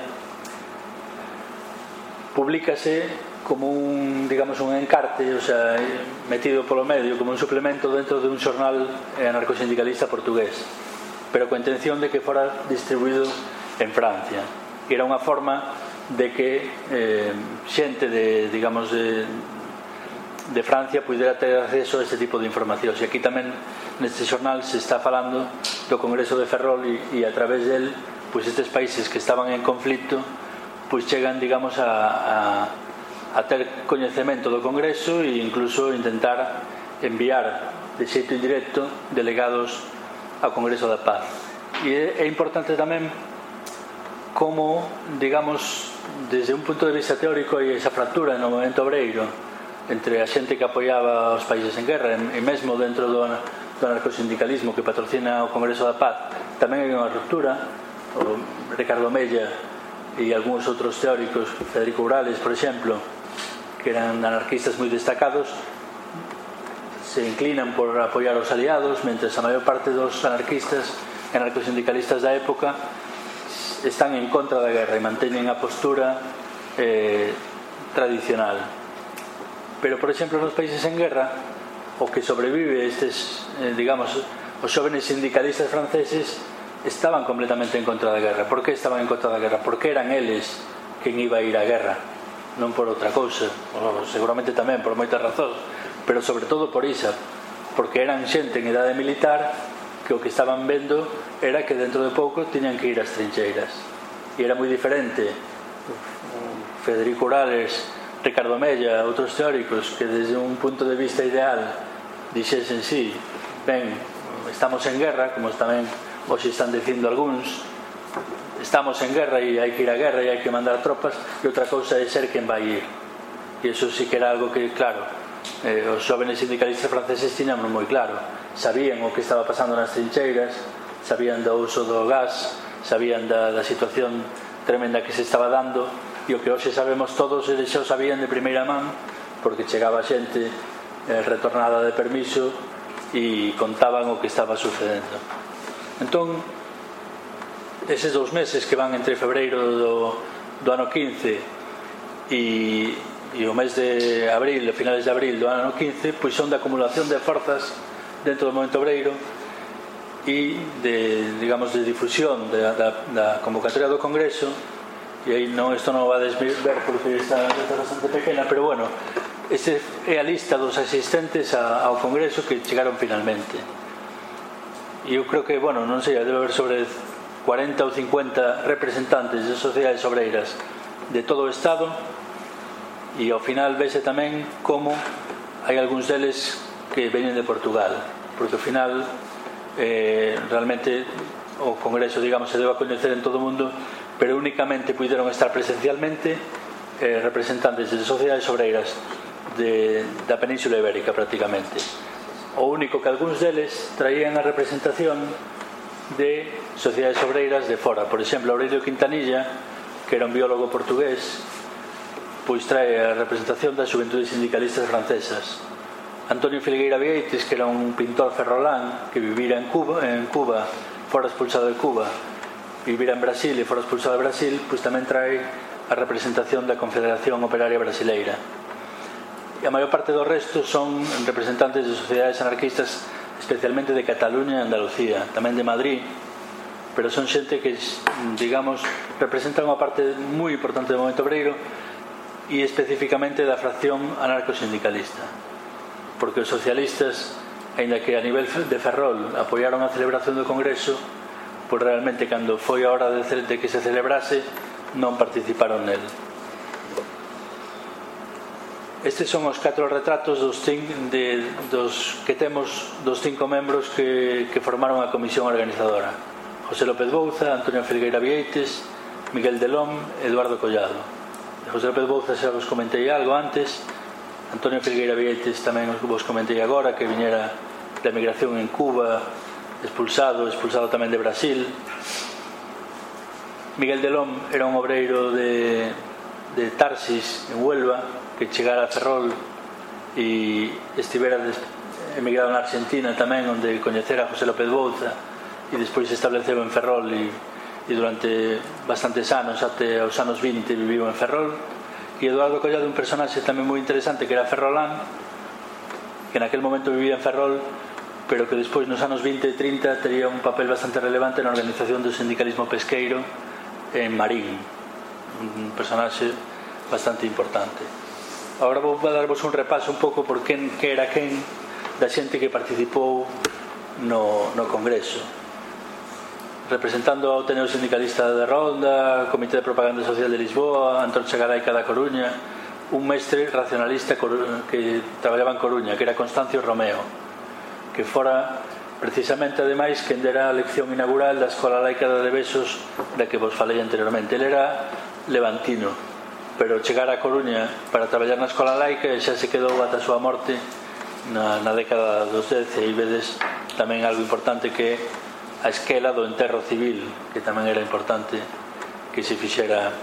publícase como un, digamos, un encarte, o sea, metido polo medio, como un suplemento dentro de un xornal anarcosindicalista portugués, pero coa intención de que fora distribuído en Francia. E era unha forma de que xente de, digamos, de Francia pudera ter acceso a este tipo de informacións. E aquí tamén neste xornal se está falando do Congreso de Ferrol e a través del, pois estes países que estaban en conflito pois chegan, digamos, a ter coñecemento do Congreso e incluso intentar enviar de xeito indirecto delegados ao Congreso da Paz. E é importante tamén como, digamos, desde un punto de vista teórico hai esa fractura no movimento obreiro entre a xente que apoiaba os países en guerra e mesmo dentro do anarcosindicalismo que patrocina o Congreso da Paz tamén hai unha ruptura. O Ricardo Mella e algúns outros teóricos, Federico Urales, por exemplo, que eran anarquistas moi destacados, se inclinan por apoiar os aliados, mentres a maior parte dos anarquistas e anarcosindicalistas da época están en contra da guerra e manteñen a postura tradicional. Pero, por exemplo, nos países en guerra, o que sobrevive estes, digamos, os xóvenes sindicalistas franceses estaban completamente en contra da guerra. Por que estaban en contra da guerra? Porque eran eles quen iba a ir á guerra, non por outra cousa, seguramente tamén por moitas razóns, pero sobre todo por isa, porque eran xente en idade militar que o que estaban vendo era que dentro de pouco tiñan que ir ás trincheiras. E era moi diferente Federico Urales, Ricardo Mella, outros teóricos que desde un punto de vista ideal dixesen sí, ben, estamos en guerra, como tamén hoxe están dicindo algúns, estamos en guerra e hai que ir á guerra e hai que mandar tropas, e outra cousa é ser quen vai ir. E iso sí que era algo que, claro, os xóvenes sindicalistas franceses tiñanlo moi claro, sabían o que estaba pasando nas trincheiras, sabían do uso do gas, sabían da situación tremenda que se estaba dando, e o que hoxe sabemos todos eles xa o sabían de primeira man, porque chegaba xente retornada de permiso e contaban o que estaba sucedendo. Entón, eses 2 meses que van entre febreiro do ano 15 e o mes de abril, finales de abril do ano 15, pois son de acumulación de forzas dentro do movimento obreiro e de, digamos, de difusión da convocatoria do Congreso. E aí isto non o vades ver porque está bastante pequena, pero bueno, esta é a lista dos asistentes ao Congreso que chegaron finalmente. E eu creo que, bueno, non sei, debe haber sobre 40 ou 50 representantes de sociedades obreiras de todo o Estado, e ao final vese tamén como hai algúns deles que veñen de Portugal, porque ao final realmente o Congreso, digamos, se debe a coñecer en todo o mundo, pero únicamente puideron estar presencialmente representantes de sociedades obreiras da Península Ibérica prácticamente. O único que algúns deles traían a representación de sociedades obreiras de fora. Por exemplo, Aurelio Quintanilla, que era un biólogo portugués, pois trae a representación das Xuventudes Sindicalistas francesas. Antonio Filgueira Vieites, que era un pintor ferrolán que vivira en Cuba, fora expulsado de Cuba, vivira en Brasil e fora expulsado de Brasil, pois tamén trae a representación da Confederación Operaria Brasileira. E a maior parte do resto son representantes de sociedades anarquistas, especialmente de Cataluña e Andalucía, tamén de Madrid, pero son xente que, digamos, representan unha parte moi importante do movimento obreiro e especificamente da fracción anarcosindicalista, porque os socialistas, aínda que a nivel de Ferrol apoiaron a celebración do Congreso, pois realmente cando foi a hora de que se celebrase non participaron nel. Estes son os 4 retratos dos que temos dos 5 membros que formaron a comisión organizadora: José López Bouza, Antonio Filgueira Vieites, Miguel Delón, Eduardo Collado. José López Bouza xa vos comentei algo antes, Antonio Filgueira Vieites tamén vos comentei agora, que viñera da emigración en Cuba expulsado tamén de Brasil. Miguel Delón era un obreiro de Tarsis, en Huelva, que chegara a Ferrol e estivera emigrado na Argentina tamén, onde coñecera a José López Bouza, e despois se estableceu en Ferrol e durante bastantes anos, até os anos 20, viviu en Ferrol. E Eduardo Collado, un personaxe tamén moi interesante, que era ferrolán, que naquel momento vivía en Ferrol, pero que despois nos anos 20 e 30 tería un papel bastante relevante na organización do sindicalismo pesqueiro en Marín, un personaxe bastante importante. Agora vou darvos un repaso un pouco por que era quen da xente que participou no Congreso. Representando ao Ateneo Sindicalista de Ronda, Comité de Propaganda Social de Lisboa, Antorcha Garaica da Coruña, un mestre racionalista que traballaba en Coruña, que era Constancio Romeo, que fora precisamente, ademais, quen dera a lección inaugural da Escola Laica de Besos da que vos falei anteriormente. Ele era levantino, pero chegar a Coruña para traballar na Escola Laica e xa se quedou ata a súa morte na década dos 10, e aí vedes tamén algo importante, que a esquela do enterro civil, que tamén era importante que se fixera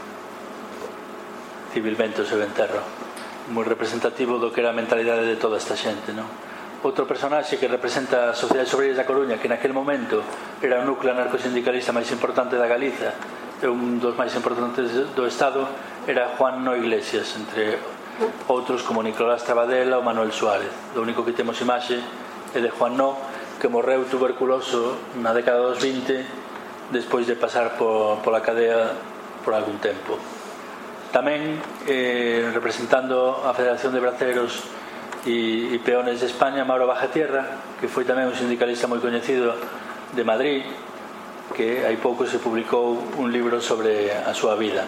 civilmente o seu enterro, moi representativo do que era a mentalidade de toda esta xente, non? Outro personaxe que representa a Sociedade Obreiras da Coruña, que naquel momento era o núcleo anarcosindicalista máis importante da Galiza e un dos máis importantes do Estado, era Juan No Iglesias, entre outros como Nicolás Trabadela ou Manuel Suárez. O único que temos imaxe é de Juan No, que morreu tuberculoso na década dos 20 despois de pasar pola cadea por algún tempo. Tamén representando a Federación de Braceros e Peones de España, Mauro Bajetierra, que foi tamén un sindicalista moi coñecido de Madrid, que hai pouco se publicou un libro sobre a súa vida.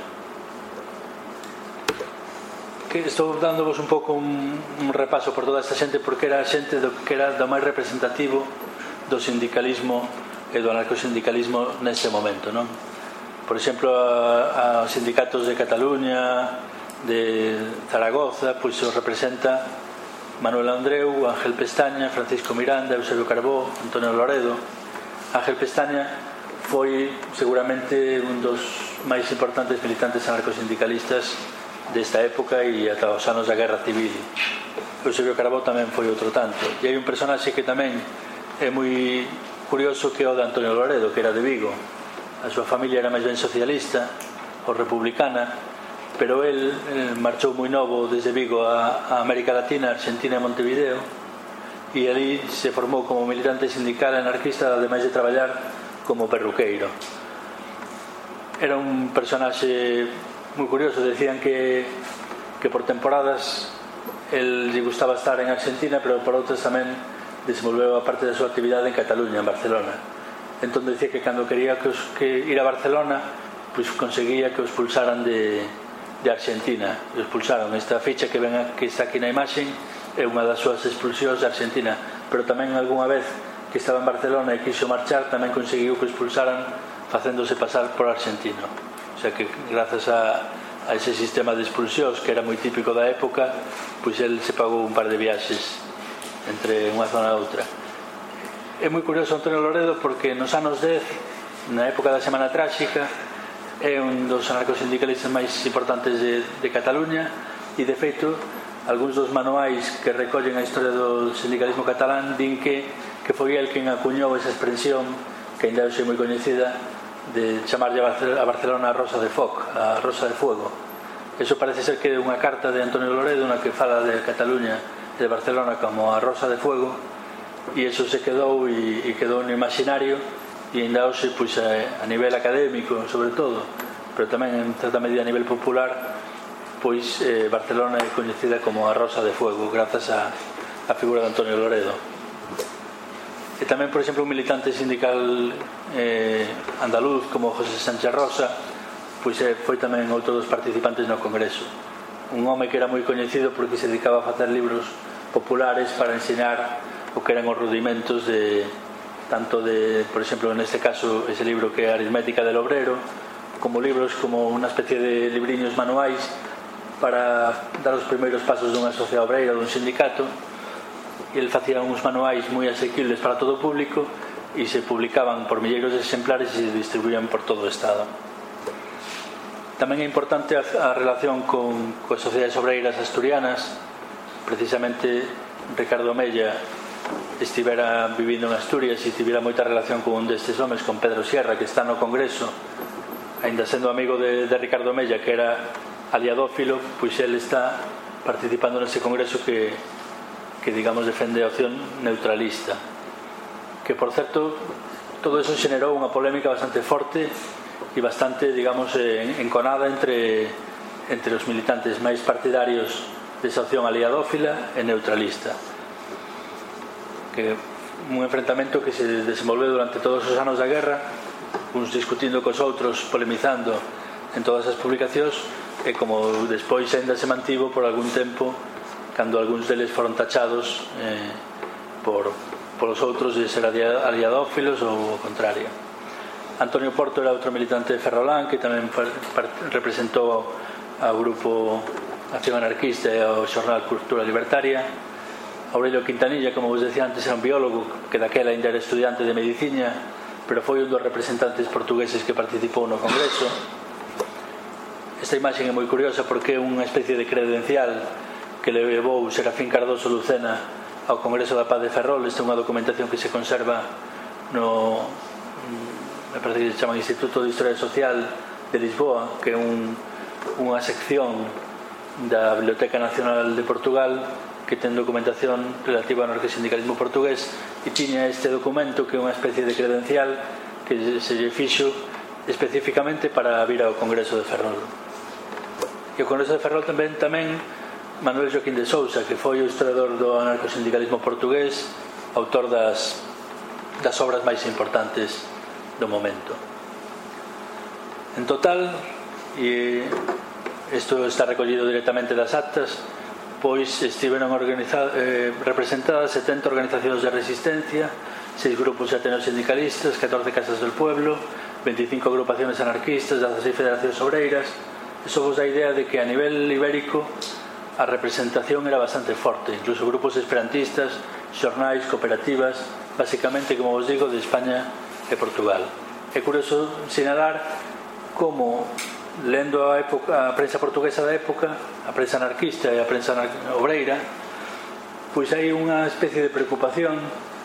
Que estou dándovos un pouco un repaso por toda esta xente, porque era a xente que era do máis representativo do sindicalismo e do anarcosindicalismo neste momento, non? Por exemplo, a sindicatos de Cataluña, de Zaragoza, pois os representa Manuel Andreu, Ángel Pestaña, Francisco Miranda, Eusebio Carbó, Antonio Loredo. Ángel Pestaña foi seguramente un dos máis importantes militantes anarcosindicalistas desta época e ata os anos da Guerra Civil. Eusebio Carbó tamén foi outro tanto. E hai un personaxe que tamén é moi curioso, que é o de Antonio Loredo, que era de Vigo. A súa familia era máis ben socialista ou republicana, pero el marchou moi novo desde Vigo a América Latina, Argentina e Montevideo, e ali se formou como militante sindical e anarquista, ademais de traballar como perruqueiro. Era un personaxe moi curioso. Decían que por temporadas el lle gustaba estar en Argentina, pero por outras tamén desenvolveu a parte da súa actividade en Cataluña, en Barcelona. Entón decía que cando quería que ir a Barcelona, pois conseguía que os expulsaran de Argentina. Os expulsaron. Esta ficha que está aquí na imaxe é unha das súas expulsións de Argentina, pero tamén algunha vez que estaba en Barcelona e quixo marchar, tamén conseguiu que expulsaran facéndose pasar por argentino. O sea que grazas a ese sistema de expulsións que era moi típico da época, pois el se pagou un par de viaxes entre unha zona e outra. É moi curioso Antonio Loredo, porque nos anos 10, na época da Semana Tráxica, é un dos anarcosindicalistas máis importantes de Cataluña, e de feito algúns dos manuais que recollen a historia do sindicalismo catalán din que foi el quen acuñou esa expresión, que ainda é moi coñecida, de chamarlle a Barcelona a Rosa de Foc, a Rosa de Fuego. Eso parece ser que é unha carta de Antonio Loredo na que fala de Cataluña e de Barcelona como a Rosa de Fuego, e eso se quedou e quedou no imaginario, e ainda hoxe, pois, a nivel académico sobre todo, pero tamén en certa medida a nivel popular, pois Barcelona é coñecida como a Rosa de Fuego grazas á figura de Antonio Loredo. E tamén, por exemplo, un militante sindical andaluz como José Sánchez Rosa, pois foi tamén outro dos participantes no Congreso. Un home que era moi coñecido porque se dedicaba a facer libros populares para ensinar o que eran os rudimentos tanto de, por exemplo, neste caso, ese libro que é Aritmética del Obrero, como libros como unha especie de libriños manuais para dar os primeiros pasos dunha sociedade obreira, dun sindicato. E ele facía uns manuais moi asequibles para todo o público, e se publicaban por milleiros de exemplares e se distribuían por todo o Estado. Tamén é importante a relación con as sociedades obreiras asturianas. Precisamente Ricardo Mella estivera vivindo en Asturias e tivera moita relación con un destes homes, con Pedro Sierra, que está no Congreso, aínda sendo amigo de Ricardo Mella, que era aliadófilo, pois ele está participando nese Congreso que digamos defende a opción neutralista, que por certo todo eso xenerou unha polémica bastante forte e bastante, digamos, enconada entre os militantes máis partidarios desa opción aliadófila e neutralista, que un enfrentamento que se desenvolveu durante todos os anos da guerra, uns discutindo cos outros, polemizando en todas as publicacións, e como despois ainda se mantivo por algún tempo cando algúns deles foron tachados polos outros de ser aliadófilos ou o contrario. Antonio Porto era outro militante de Ferrolán que tamén representou ao grupo Acción Anarquista e ao xornal Cultura Libertaria. Aurelio Quintanilla, como vos decía antes, era un biólogo que daquela ainda era estudiante de medicina, pero foi un dos representantes portugueses que participou no Congreso. Esta imaxe é moi curiosa porque é unha especie de credencial que le levou Serafín Cardoso Lucena ao Congreso da Paz de Ferrol. Esta é unha documentación que se conserva no, me parece que se chama Instituto de Historia Social de Lisboa, que é unha sección da Biblioteca Nacional de Portugal que ten documentación relativa ao anarcosindicalismo portugués, e tiña este documento que é unha especie de credencial que se lle fixo especificamente para vir ao Congreso de Ferrol. E o Congreso de Ferrol tamén Manuel Joaquín de Sousa, que foi o historiador do anarcosindicalismo portugués, autor das obras máis importantes do momento. En total, e isto está recollido directamente das actas, pois estiveron representadas 70 organizacións de resistencia, 6 grupos de ateneos sindicalistas, 14 casas del pueblo, 25 agrupaciones anarquistas, 16 federacións obreiras. Eso vos dá a idea de que a nivel ibérico a representación era bastante forte, incluso grupos esperantistas, xornais, cooperativas, basicamente, como vos digo, de España e Portugal. É curioso sinalar como, lendo a prensa portuguesa da época, a prensa anarquista e a prensa obreira, pois hai unha especie de preocupación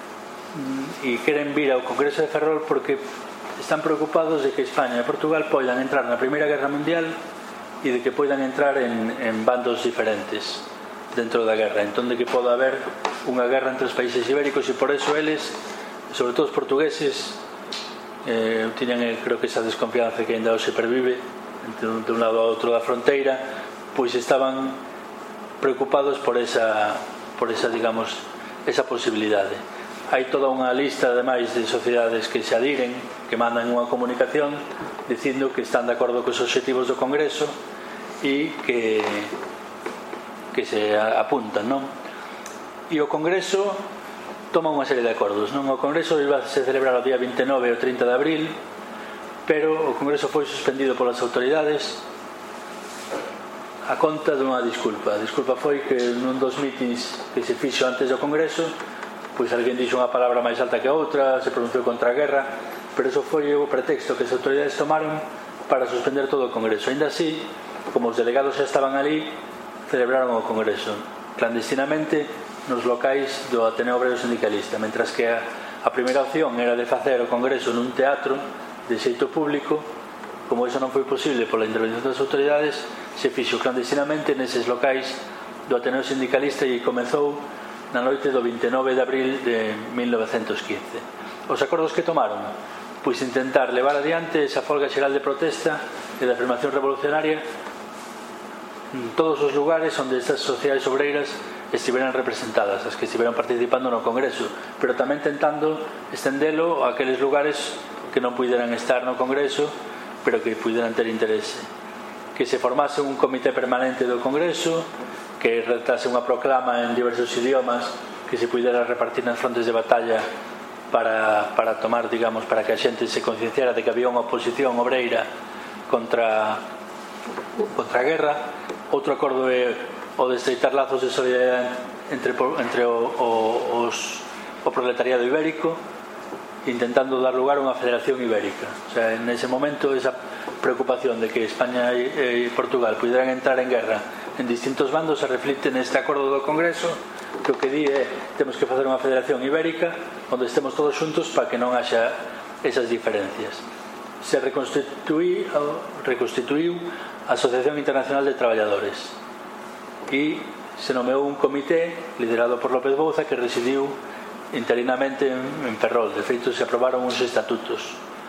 e queren vir ao Congreso de Ferrol porque están preocupados de que España e Portugal poidan entrar na Primeira Guerra Mundial e de que poidan entrar en bandos diferentes dentro da guerra, entón de que poda haber unha guerra entre os países ibéricos, e por eso eles, sobre todo os portugueses, tiñan, creo que esa desconfianza que ainda hoxe pervive de un lado ao outro da fronteira, pois estaban preocupados por esa digamos, esa posibilidade. Hai toda unha lista, ademais, de sociedades que se adiren, que mandan unha comunicación dicindo que están de acordo cos obxectivos do Congreso e que se apuntan, non? E o Congreso toma unha serie de acordos, non? O Congreso iba a se celebrar o día 29 e o 30 de abril, pero o Congreso foi suspendido polas autoridades a conta dunha disculpa. A disculpa foi que nun dos mítins que se fixo antes do Congreso, pois alguén dixo unha palabra máis alta que a outra, se pronunciou contra a guerra, pero eso foi o pretexto que as autoridades tomaron para suspender todo o Congreso. Ainda así, como os delegados xa estaban ali, celebraron o Congreso clandestinamente nos locais do Ateneo Obrero Sindicalista, mentras que a primeira opción era de facer o Congreso nun teatro de xeito público. Como iso non foi posible pola intervención das autoridades, se fixo clandestinamente neses locais do Ateneo Sindicalista e comezou na noite do 29 de abril de 1915. Os acordos que tomaron? Pois intentar levar adiante esa folga xeral de protesta e de afirmación revolucionaria en todos os lugares onde estas sociedades obreiras estiveran representadas, as que estiveran participando no Congreso, pero tamén tentando estendelo a aqueles lugares que non puderan estar no Congreso, pero que puderan ter interese. Que se formase un comité permanente do Congreso, que redactase unha proclama en diversos idiomas, que se pudera repartir nas frontes de batalla para tomar, digamos, para que a xente se concienciara de que había unha oposición obreira contra a guerra. Outro acordo é o de estreitar lazos de solidariedade entre o proletariado ibérico, intentando dar lugar a unha federación ibérica. O sea, en ese momento esa preocupación de que España e Portugal pudieran entrar en guerra en distintos bandos se reflicte neste acordo do Congreso, que o que di é temos que facer unha federación ibérica onde estemos todos xuntos para que non haxa esas diferencias. Se reconstituiu a Asociación Internacional de Traballadores e se nomeou un comité liderado por López Bouza que residiu interinamente en Ferrol. De feito, se aprobaron uns estatutos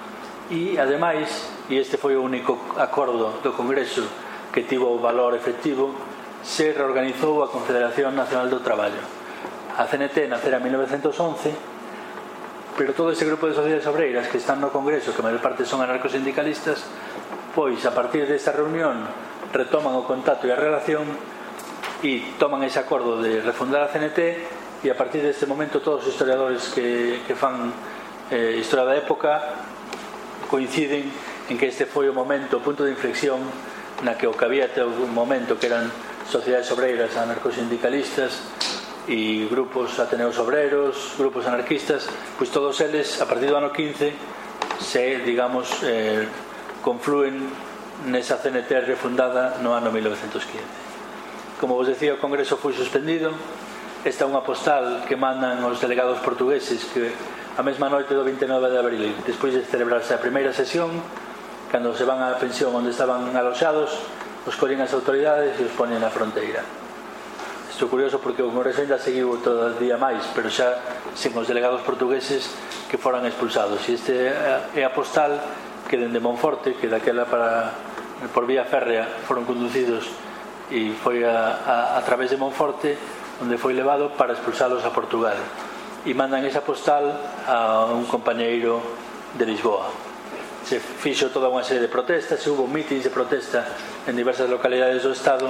e, ademais, e este foi o único acordo do Congreso que tivo o valor efectivo, se reorganizou a Confederación Nacional do Traballo. A CNT nacera en 1911, pero todo ese grupo de sociedades obreiras que están no Congreso, que a maior parte son anarcosindicalistas, pois a partir desta reunión retoman o contacto e a relación e toman ese acordo de refundar a CNT, e a partir deste momento todos os historiadores que fan historia da época coinciden en que este foi o momento, o punto de inflexión na que o que había até o momento, que eran sociedades obreiras anarcosindicalistas e grupos ateneos obreros, grupos anarquistas, pois todos eles a partir do ano 15 se, digamos, confluen nesa CNT refundada no ano 1915. Como vos decía, o Congreso foi suspendido. Esta é unha postal que mandan os delegados portugueses que a mesma noite do 29 de abril, despois de celebrarse a primeira sesión, cando se van á pensión onde estaban aloxados, os collen as autoridades e os ponen na fronteira. Isto é curioso porque o Congreso ainda seguiu todo o día máis, pero xa sen os delegados portugueses que foran expulsados. E este é a postal que dende Monforte, que daquela por vía férrea foron conducidos e foi a través de Monforte onde foi levado para expulsalos a Portugal. E mandan esa postal a un compañeiro de Lisboa. Se fixo toda unha serie de protestas, se hubo mítins de protesta en diversas localidades do Estado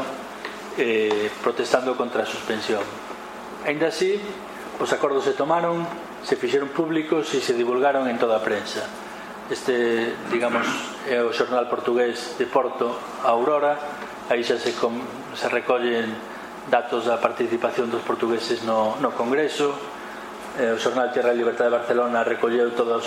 protestando contra a suspensión. Ainda así, os acordos se tomaron, se fixeron públicos e se divulgaron en toda a prensa. Este, digamos, é o xornal portugués de Porto, a Aurora. Aí xa se recollen datos da participación dos portugueses no Congreso. O xornal Tierra e Libertad de Barcelona recolleu todas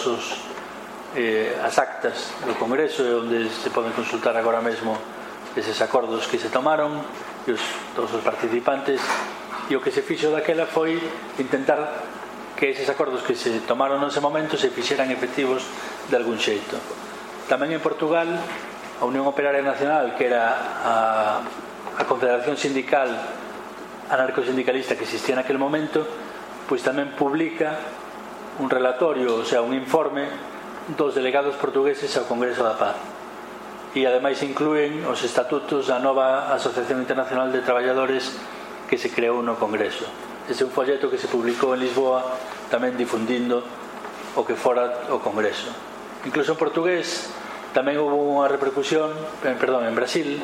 as actas do Congreso, onde se poden consultar agora mesmo eses acordos que se tomaron e todos os participantes, e o que se fixo daquela foi intentar que eses acordos que se tomaron nese momento se fixeran efectivos de algún xeito. Tamén en Portugal, a Unión Operaria Nacional, que era a confederación sindical anarcosindicalista que existía naquele momento, pois tamén publica un relatorio, o sea, un informe dos delegados portugueses ao Congreso da Paz. E ademais inclúen os estatutos da nova Asociación Internacional de Traballadores que se creou no Congreso. Ese é un folleto que se publicou en Lisboa tamén difundindo o que fora o Congreso. Incluso en portugués tamén hubo unha repercusión, en Brasil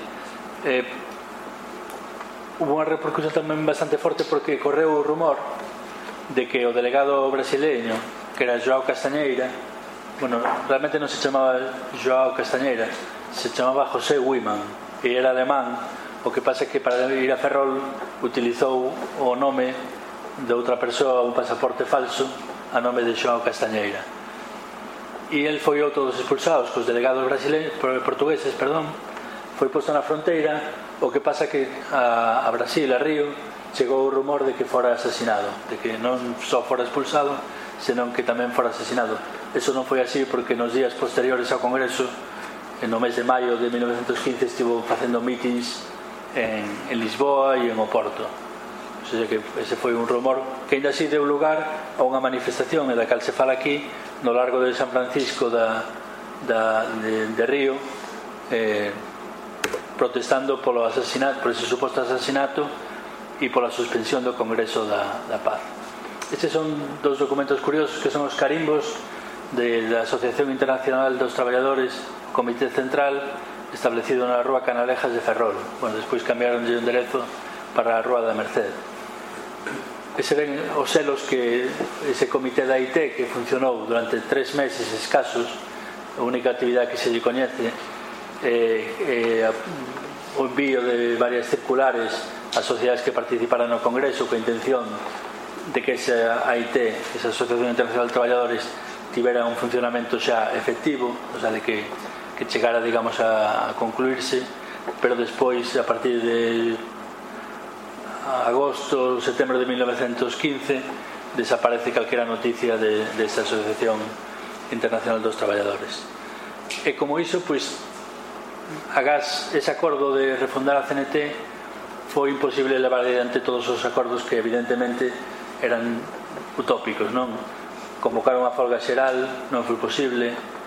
hubo unha repercusión tamén bastante forte porque correu o rumor de que o delegado brasileño, que era João Castañeira, bueno, realmente non se chamaba João Castañeira, se chamaba José Wiman e era alemán. O que pasa é que para ir a Ferrol utilizou o nome de outra persoa, un pasaporte falso a nome de João Castañeira, e el foi outro dos expulsados cos delegados portugueses, foi posto na fronteira. O que pasa é que a Brasil, a Río, chegou o rumor de que fora asesinado, de que non só fora expulsado, senón que tamén fora asesinado. Eso non foi así porque nos días posteriores ao Congreso, no mes de maio de 1915, estivo facendo mítins en Lisboa e en Oporto. O sea que ese foi un rumor que ainda así deu lugar a unha manifestación da cal se fala aquí no largo de San Francisco de Río, protestando polo asesinato, por ese suposto asesinato e pola suspensión do Congreso da Paz. Estes son dos documentos curiosos que son os carimbos da Asociación Internacional dos Traballadores, Comité Central, establecido na Rúa Canalejas de Ferrol. Bueno, despois cambiaron de enderezo para a Rúa da Merced. Ese ven os selos que ese comité da IT, que funcionou durante 3 meses escasos, a única actividade que se lle coñece o envío de varias circulares ás sociedades que participaran no Congreso coa intención de que esa AIT, esa Asociación Internacional de Traballadores, tivera un funcionamento xa efectivo, o sea, de que chegara, digamos, a concluirse, pero despois, a partir de agosto, setembro de 1915, desaparece calquera noticia desta Asociación Internacional dos Traballadores. E como iso, pois, agás ese acordo de refundar a CNT, foi imposible levar adiante todos os acordos que evidentemente eran utópicos, non? Convocar unha folga xeral non foi posible,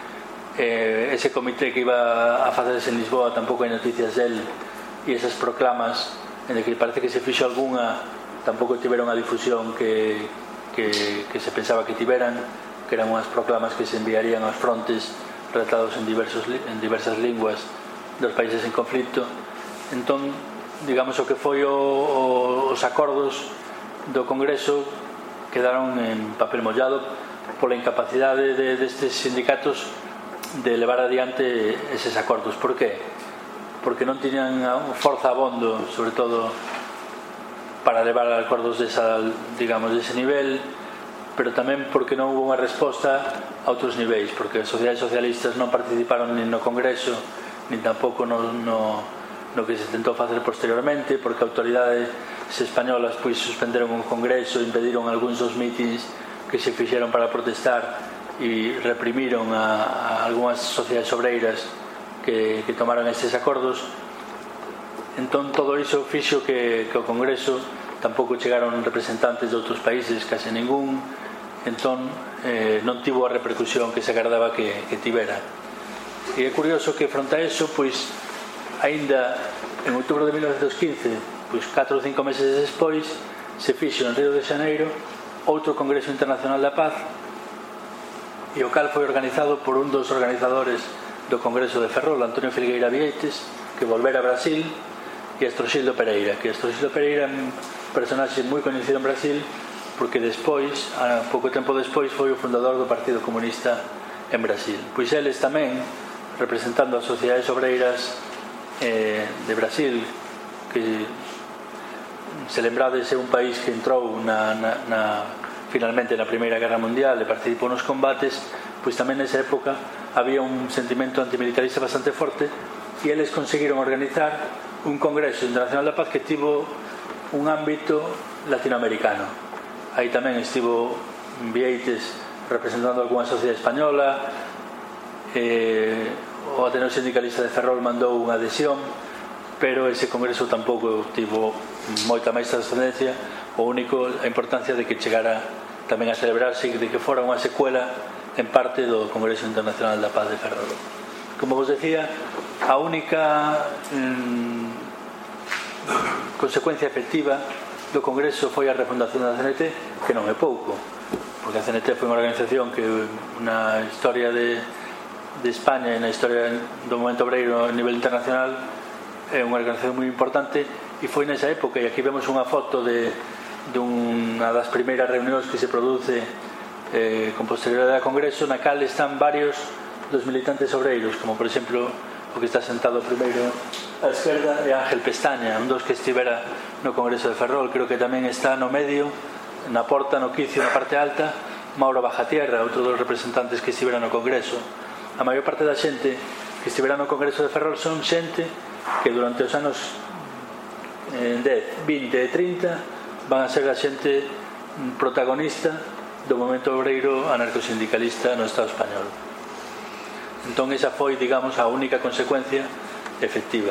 ese comité que iba a facerse en Lisboa tampouco hai noticias del, e esas proclamas en que parece que se fixo algunha tampouco tiveron a difusión que se pensaba que tiveran, que eran unhas proclamas que se enviarían aos frontes redactados en diversas linguas dos países en conflito. Entón, digamos, o que foi os acordos do Congreso quedaron en papel mollado pola incapacidade destes sindicatos de levar adiante eses acordos. Por qué? Porque non tiñan forza abondo, sobre todo para levar acordos dese nivel, pero tamén porque non hubo unha resposta a outros niveis, porque as sociedades socialistas non participaron nin no Congreso nin tampouco no que se tentou facer posteriormente, porque autoridades españolas pois suspenderon o Congreso, impediron algúns dos mítins que se fixeron para protestar e reprimiron a algunhas sociedades obreiras que tomaron estes acordos. Entón todo iso fixo que o Congreso tampouco chegaron representantes de outros países, case ningún. Entón non tivo a repercusión que se agardaba que tivera. E é curioso que fronte a eso, pois aínda en outubro de 1915, pois 4 ou 5 meses despois, se fixo en Río de Xaneiro outro Congreso Internacional da Paz, e o cal foi organizado por un dos organizadores do Congreso de Ferrol, Antonio Filgueira Vieites, que volvera a Brasil, e Astroxildo Pereira, que Astroxildo Pereira é un personaxe moi coñecido en Brasil porque despois, pouco tempo despois, foi o fundador do Partido Comunista en Brasil. Pois eles tamén, representando as sociedades obreiras de Brasil, que se lembrades é un país que entrou finalmente na Primeira Guerra Mundial e participou nos combates, pois tamén nesa época había un sentimento antimilitarista bastante forte, e eles conseguiron organizar un Congreso Internacional da Paz que tivo un ámbito latinoamericano. Aí tamén estivo Vieites representando algunha sociedade española, o Ateneo Sindicalista de Ferrol mandou unha adhesión, pero ese congreso tampouco tivo moita máis trascendencia. O único, a importancia de que chegara tamén a celebrarse e de que fora unha secuela en parte do Congreso Internacional da Paz de Ferrol. Como vos decía, a única consecuencia efectiva do Congreso foi a refundación da CNT, que non é pouco, porque a CNT foi unha organización que na historia de España e na historia do movimento obreiro a nivel internacional é unha organización moi importante, e foi nesa época, e aquí vemos unha foto dunha das primeiras reunións que se produce con posterioridade ao Congreso, na cal están varios dos militantes obreiros, como por exemplo o que está sentado primeiro á esquerda é Ángel Pestaña, un dos que estivera no Congreso de Ferrol. Creo que tamén está no medio, na porta, no quicio, na parte alta, Mauro Bajatierra, outro dos representantes que estivera no Congreso. A maior parte da xente que estivera no Congreso de Ferrol son xente que durante os anos 10, 20 e 30 van a ser a xente protagonista do movimento obreiro anarcosindicalista no Estado español. Entón esa foi, digamos, a única consecuencia efectiva.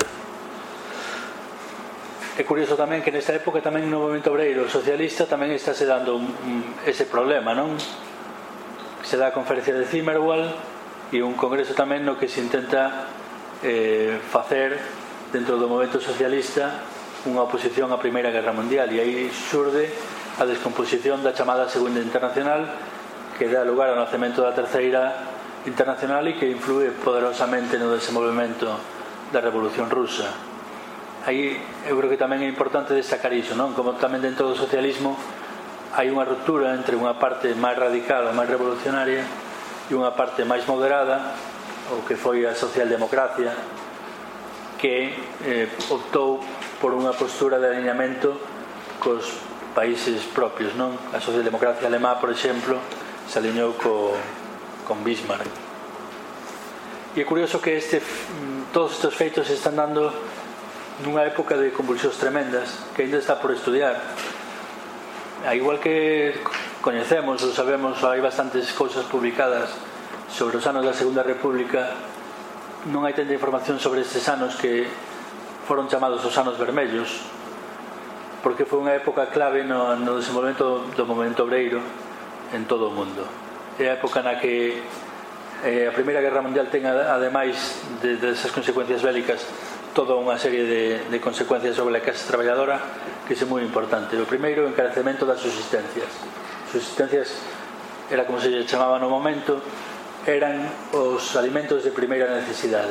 É curioso tamén que nesta época tamén no movimento obreiro socialista tamén está se dando ese problema, non? Se dá a conferencia de Zimmerwald e un congreso tamén no que se intenta facer dentro do movimento socialista unha oposición á Primeira Guerra Mundial, e aí xurde a descomposición da chamada Segunda Internacional, que dá lugar ao nacemento da Terceira Internacional e que influe poderosamente no desenvolvemento da Revolución Rusa. Aí eu creo que tamén é importante destacar iso, non? Como tamén dentro do socialismo hai unha ruptura entre unha parte máis radical ou máis revolucionaria e unha parte máis moderada, o que foi a socialdemocracia, que optou por unha postura de alineamento cos países propios, non? A socialdemocracia alemá, por exemplo, se alineou co con Bismarck. E é curioso que todos estes feitos se están dando nunha época de convulsións tremendas que ainda está por estudiar. A igual que coñecemos ou sabemos, hai bastantes cousas publicadas sobre os anos da Segunda República, non hai tanta información sobre estes anos que foron chamados os anos vermellos, porque foi unha época clave no desenvolvemento do movemento obreiro en todo o mundo. É a época na que a Primeira Guerra Mundial ten, ademais desas consecuencias bélicas, toda unha serie de consecuencias sobre a clase traballadora que é moi importante. O primeiro, o encarecemento das subsistencias. Subsistencias era como se chamaba no momento, eran os alimentos de primeira necesidade.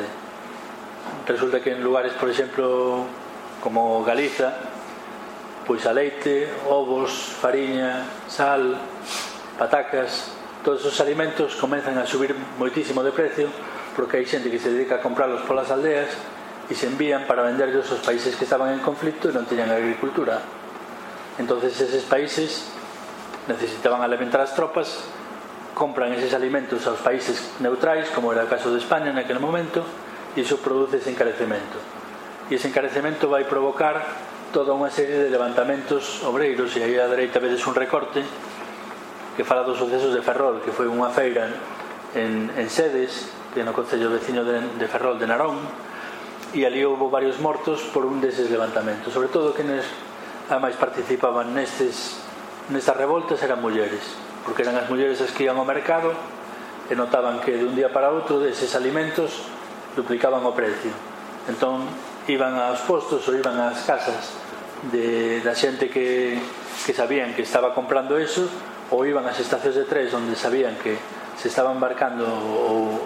Resulta que en lugares, por exemplo, como Galiza, pois a leite, ovos, fariña, sal, patacas, todos os alimentos comenzan a subir moitísimo de precio porque hai xente que se dedica a comprarlos polas aldeas e se envían para venderlos aos países que estaban en conflicto e non teñan agricultura. Entonces eses países necesitaban alimentar as tropas, compran eses alimentos aos países neutrais, como era o caso de España naquele momento, e iso produce ese encarecemento. E ese encarecemento vai provocar toda unha serie de levantamentos obreiros, e aí á dereita vedes un recorte que fala dos sucesos de Ferrol, que foi unha feira en Sedes, que é no concello veciño de Ferrol de Narón, e ali houve varios mortos por un deses levantamentos. Sobre todo quenes ademais participaban nestas revoltas eran mulleres, porque eran as mulleres as que iban ao mercado e notaban que de un día para outro deses alimentos duplicaban o precio. Entón iban aos postos ou iban ás casas da xente que sabían que estaba comprando eso, ou iban ás estacións de tres onde sabían que se estaban embarcando ou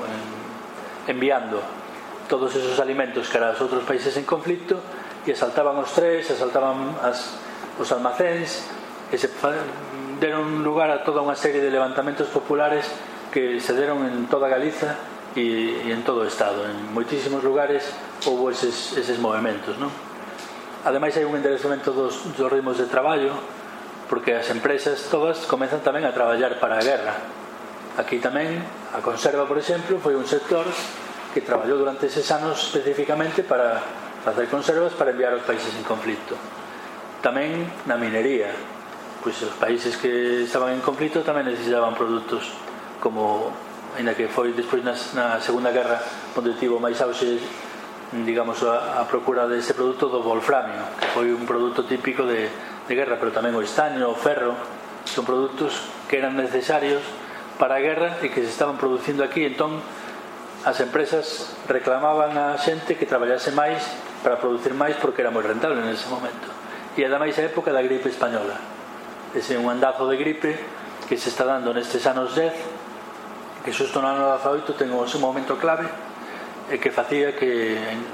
enviando todos esos alimentos que eran os outros países en conflicto, e asaltaban os tres, asaltaban os almacéns, e se deron lugar a toda unha serie de levantamentos populares que se deron en toda Galiza e en todo o Estado. En moitísimos lugares houve eses movimentos, non? Ademais hai un enderecemento dos ritmos de traballo, porque as empresas todas comezan tamén a traballar para a guerra. Aquí tamén a conserva, por exemplo, foi un sector que traballou durante eses anos especificamente para facer conservas para enviar aos países en conflicto. Tamén na minería, pois os países que estaban en conflicto tamén necesitaban produtos como, ainda que foi despois na Segunda Guerra onde tivo máis auxe, digamos, a procura deste produto do wolframio, que foi un produto típico de guerra, pero tamén o estaño, o ferro, son produtos que eran necesarios para a guerra e que se estaban producindo aquí. Entón as empresas reclamaban a xente que traballase máis para producir máis porque era moi rentable nese momento. E ademais a época da gripe española, ese un andazo de gripe que se está dando nestes anos 10, que xusto no ano 18 ten o seu momento clave, e que facía que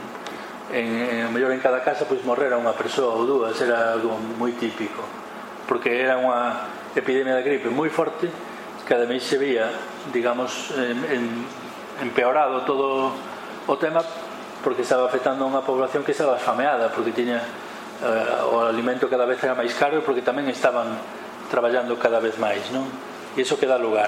mellor en cada casa pois morrera unha persoa ou dúas. Era algo moi típico, porque era unha epidemia de gripe moi forte que ademais se vía, digamos, empeorado todo o tema porque estaba afectando a unha población que estaba esfameada, porque tiña o alimento cada vez era máis caro e porque tamén estaban traballando cada vez máis, non? E iso que dá lugar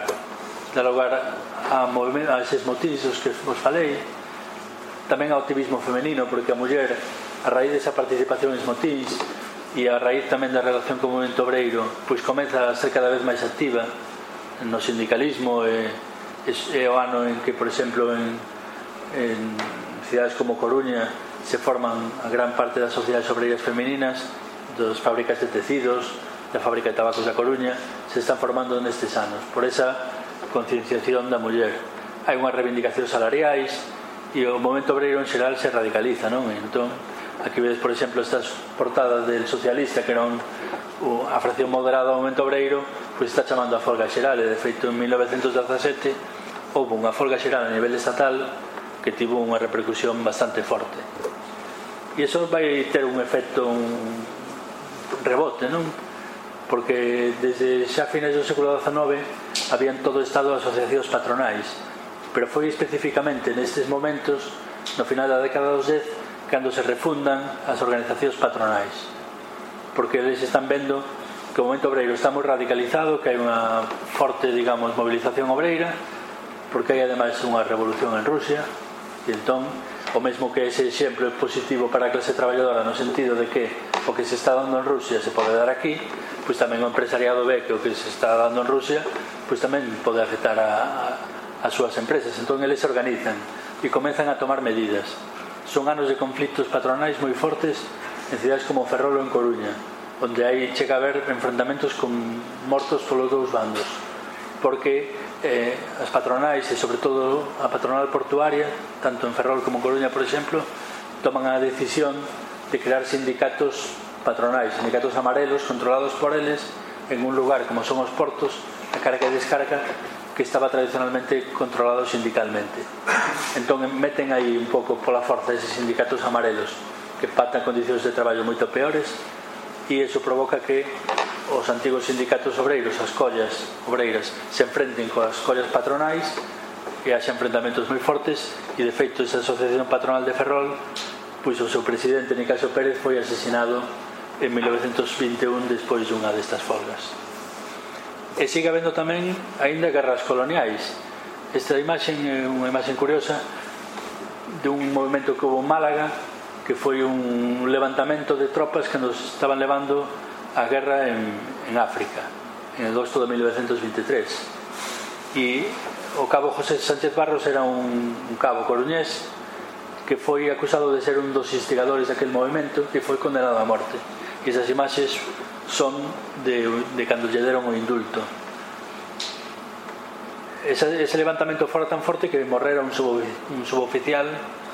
a eses motivos que vos falei, tamén ao activismo femenino, porque a muller, a raíz desa participación en motins e a raíz tamén da relación co movemento obreiro, pois comeza a ser cada vez máis activa no sindicalismo. É o ano en que, por exemplo, en cidades como Coruña se forman a gran parte das sociedades obreiras femininas, das fábricas de tecidos, da fábrica de tabacos da Coruña, se están formando nestes anos por esa concienciación da muller. Hai unhas reivindicacións salariais e o movemento obreiro en xeral se radicaliza, non? Entón, aquí vedes, por exemplo, estas portadas del Socialista, que era a fracción moderada do movemento obreiro, pois está chamando a folga xeral, e de feito en 1917 houve unha folga xeral a nivel estatal que tivo unha repercusión bastante forte. E iso vai ter un efecto, un rebote, non? Porque desde xa finais do século XIX habían todo o estado de asociacións patronais, pero foi especificamente nestes momentos, no final da década dos 10, cando se refundan as organizacións patronais, porque eles están vendo que o movemento obreiro está moi radicalizado, que hai unha forte, digamos, movilización obreira, porque hai ademais unha revolución en Rusia, e entón o mesmo que ese exemplo é positivo para a clase traballadora no sentido de que o que se está dando en Rusia se pode dar aquí, pois tamén o empresariado ve que o que se está dando en Rusia pois tamén pode afectar a súas empresas. Entón eles se organizan e comenzan a tomar medidas. Son anos de conflitos patronais moi fortes en cidades como Ferrol ou en Coruña, onde aí chega a haber enfrentamentos con mortos polos dous bandos, porque as patronais e sobre todo a patronal portuaria, tanto en Ferrol como en Coruña, por exemplo, toman a decisión de crear sindicatos patronais, sindicatos amarelos controlados por eles en un lugar como son os portos, a carga e descarga, que estaba tradicionalmente controlado sindicalmente. Entón meten aí un pouco pola forza eses sindicatos amarelos que pactan condicións de traballo moito peores, e iso provoca que os antigos sindicatos obreiros, as collas obreiras, se enfrenten coas collas patronais e haxa enfrentamentos moi fortes, e de feito esa asociación patronal de Ferrol, pois o seu presidente Nicasio Pérez foi asesinado en 1921 despois dunha destas folgas. E sigue habendo tamén aínda guerras coloniais. Esta imaxe é unha imaxe curiosa dun movimento que houve en Málaga, que foi un levantamento de tropas que nos estaban levando a guerra en África en agosto de 1923, e o cabo José Sánchez Barros era un cabo coruñés que foi acusado de ser un dos instigadores daquele movimento e foi condenado a morte. E esas imaxes son de cando lle deron o indulto. Ese levantamento fora tan forte que morrera un suboficial,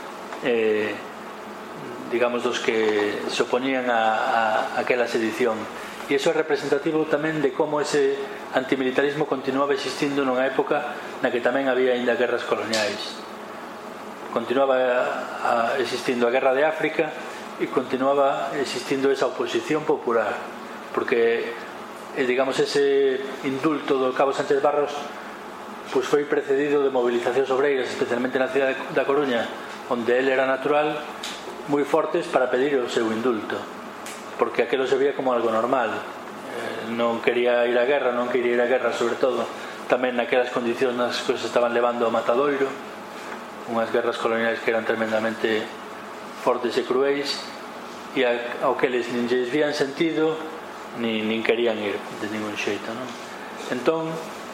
digamos, dos que se oponían a aquela sedición. E iso é representativo tamén de como ese antimilitarismo continuaba existindo nunha época na que tamén había ainda guerras coloniais. Continuaba existindo a guerra de África e continuaba existindo esa oposición popular, porque, digamos, ese indulto do cabo Sánchez Barros pois foi precedido de movilizacións obreiras, especialmente na cidade da Coruña, onde ele era natural, moi fortes para pedir o seu indulto, porque aquilo se veía como algo normal. Non quería ir á guerra, sobre todo tamén naquelas condicións nas que se estaban levando ao matadoiro, unhas guerras coloniais que eran tremendamente fortes e cruéis, e ao que eles nin lles vían sentido nin querían ir de ningún xeito, non? Entón,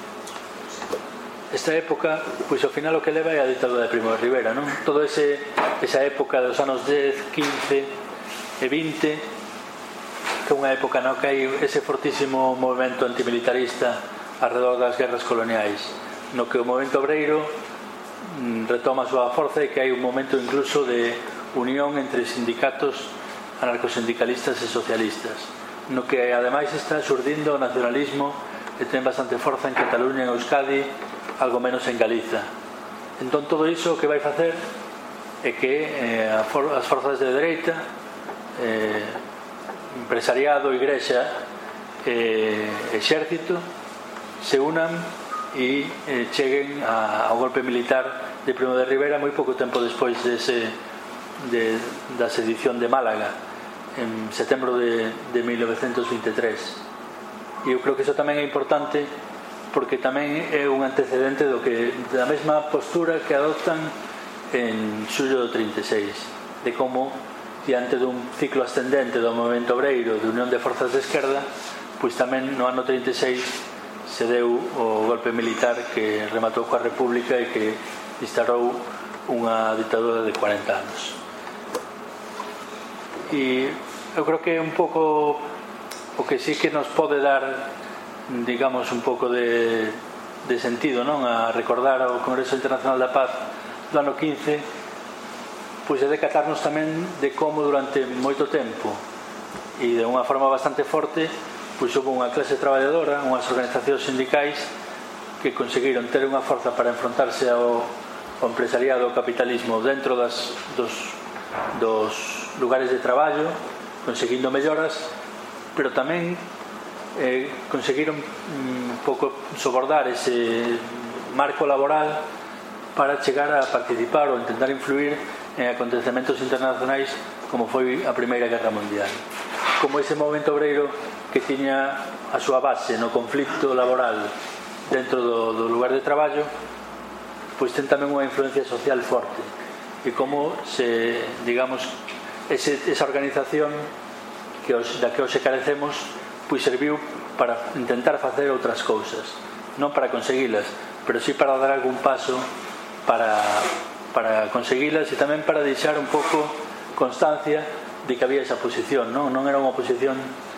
esta época, pois ao final o que leva é a ditadura de Primo de Rivera, non? Toda esa época dos anos 10, 15 e 20, que é unha época no que hai ese fortísimo movimento antimilitarista alrededor das guerras coloniais, no que o movimento obreiro retoma a súa forza e que hai un momento incluso de unión entre sindicatos anarcosindicalistas e socialistas, no que ademais está surdindo o nacionalismo e ten bastante forza en Cataluña, en Euskadi, algo menos en Galiza. Entón todo iso que vai facer é que as forzas de dereita, empresariado, igrexa e exército se unan e cheguen ao golpe militar de Primo de Rivera moi pouco tempo despois da sedición de Málaga en setembro de 1923. E eu creo que iso tamén é importante, porque tamén é un antecedente da mesma postura que adoptan en xullo do 36, de como diante dun ciclo ascendente do movimento obreiro de unión de forzas de esquerda, pois tamén no ano 36 se deu o golpe militar que rematou coa República e que instalou unha ditadura de 40 anos. E eu creo que é un pouco o que sí que nos pode dar, digamos, un pouco de sentido, non, a recordar o Congreso Internacional da Paz do ano 15, pois é decatarnos tamén de como durante moito tempo e de unha forma bastante forte pois houve unha clase traballadora, unhas organizacións sindicais que conseguiron ter unha forza para enfrontarse ao empresariado, ao capitalismo dentro dos lugares de traballo, conseguindo melloras, pero tamén conseguiron un pouco sobordar ese marco laboral para chegar a participar ou intentar influir en acontecementos internacionais como foi a Primeira Guerra Mundial, como ese movimento obreiro que tiña a súa base no conflicto laboral dentro do lugar de traballo, pois ten tamén unha influencia social forte, e como se, digamos, esa organización da que hoxe carecemos, pois serviu para intentar facer outras cousas, non para conseguilas, pero sí para dar algún paso para conseguilas, e tamén para deixar un pouco constancia de que había esa posición, non era unha posición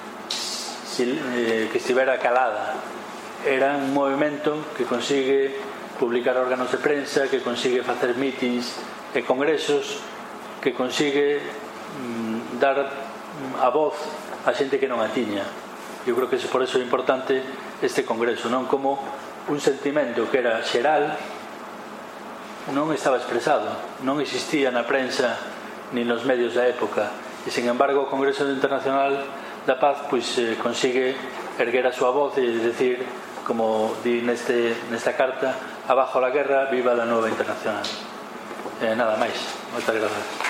que estivera calada, era un movimento que consigue publicar órganos de prensa, que consigue facer mítins e congresos, que consigue dar a voz a xente que non a tiña. Eu creo que por eso é importante este congreso, non como un sentimento que era xeral, non estaba expresado, non existía na prensa ni nos medios da época, e sin embargo o Congreso Internacional da Paz pois consigue erguer a súa voz e decir, como di nesta carta, abajo la guerra, viva la nueva internacional. Nada máis, moitas grazas.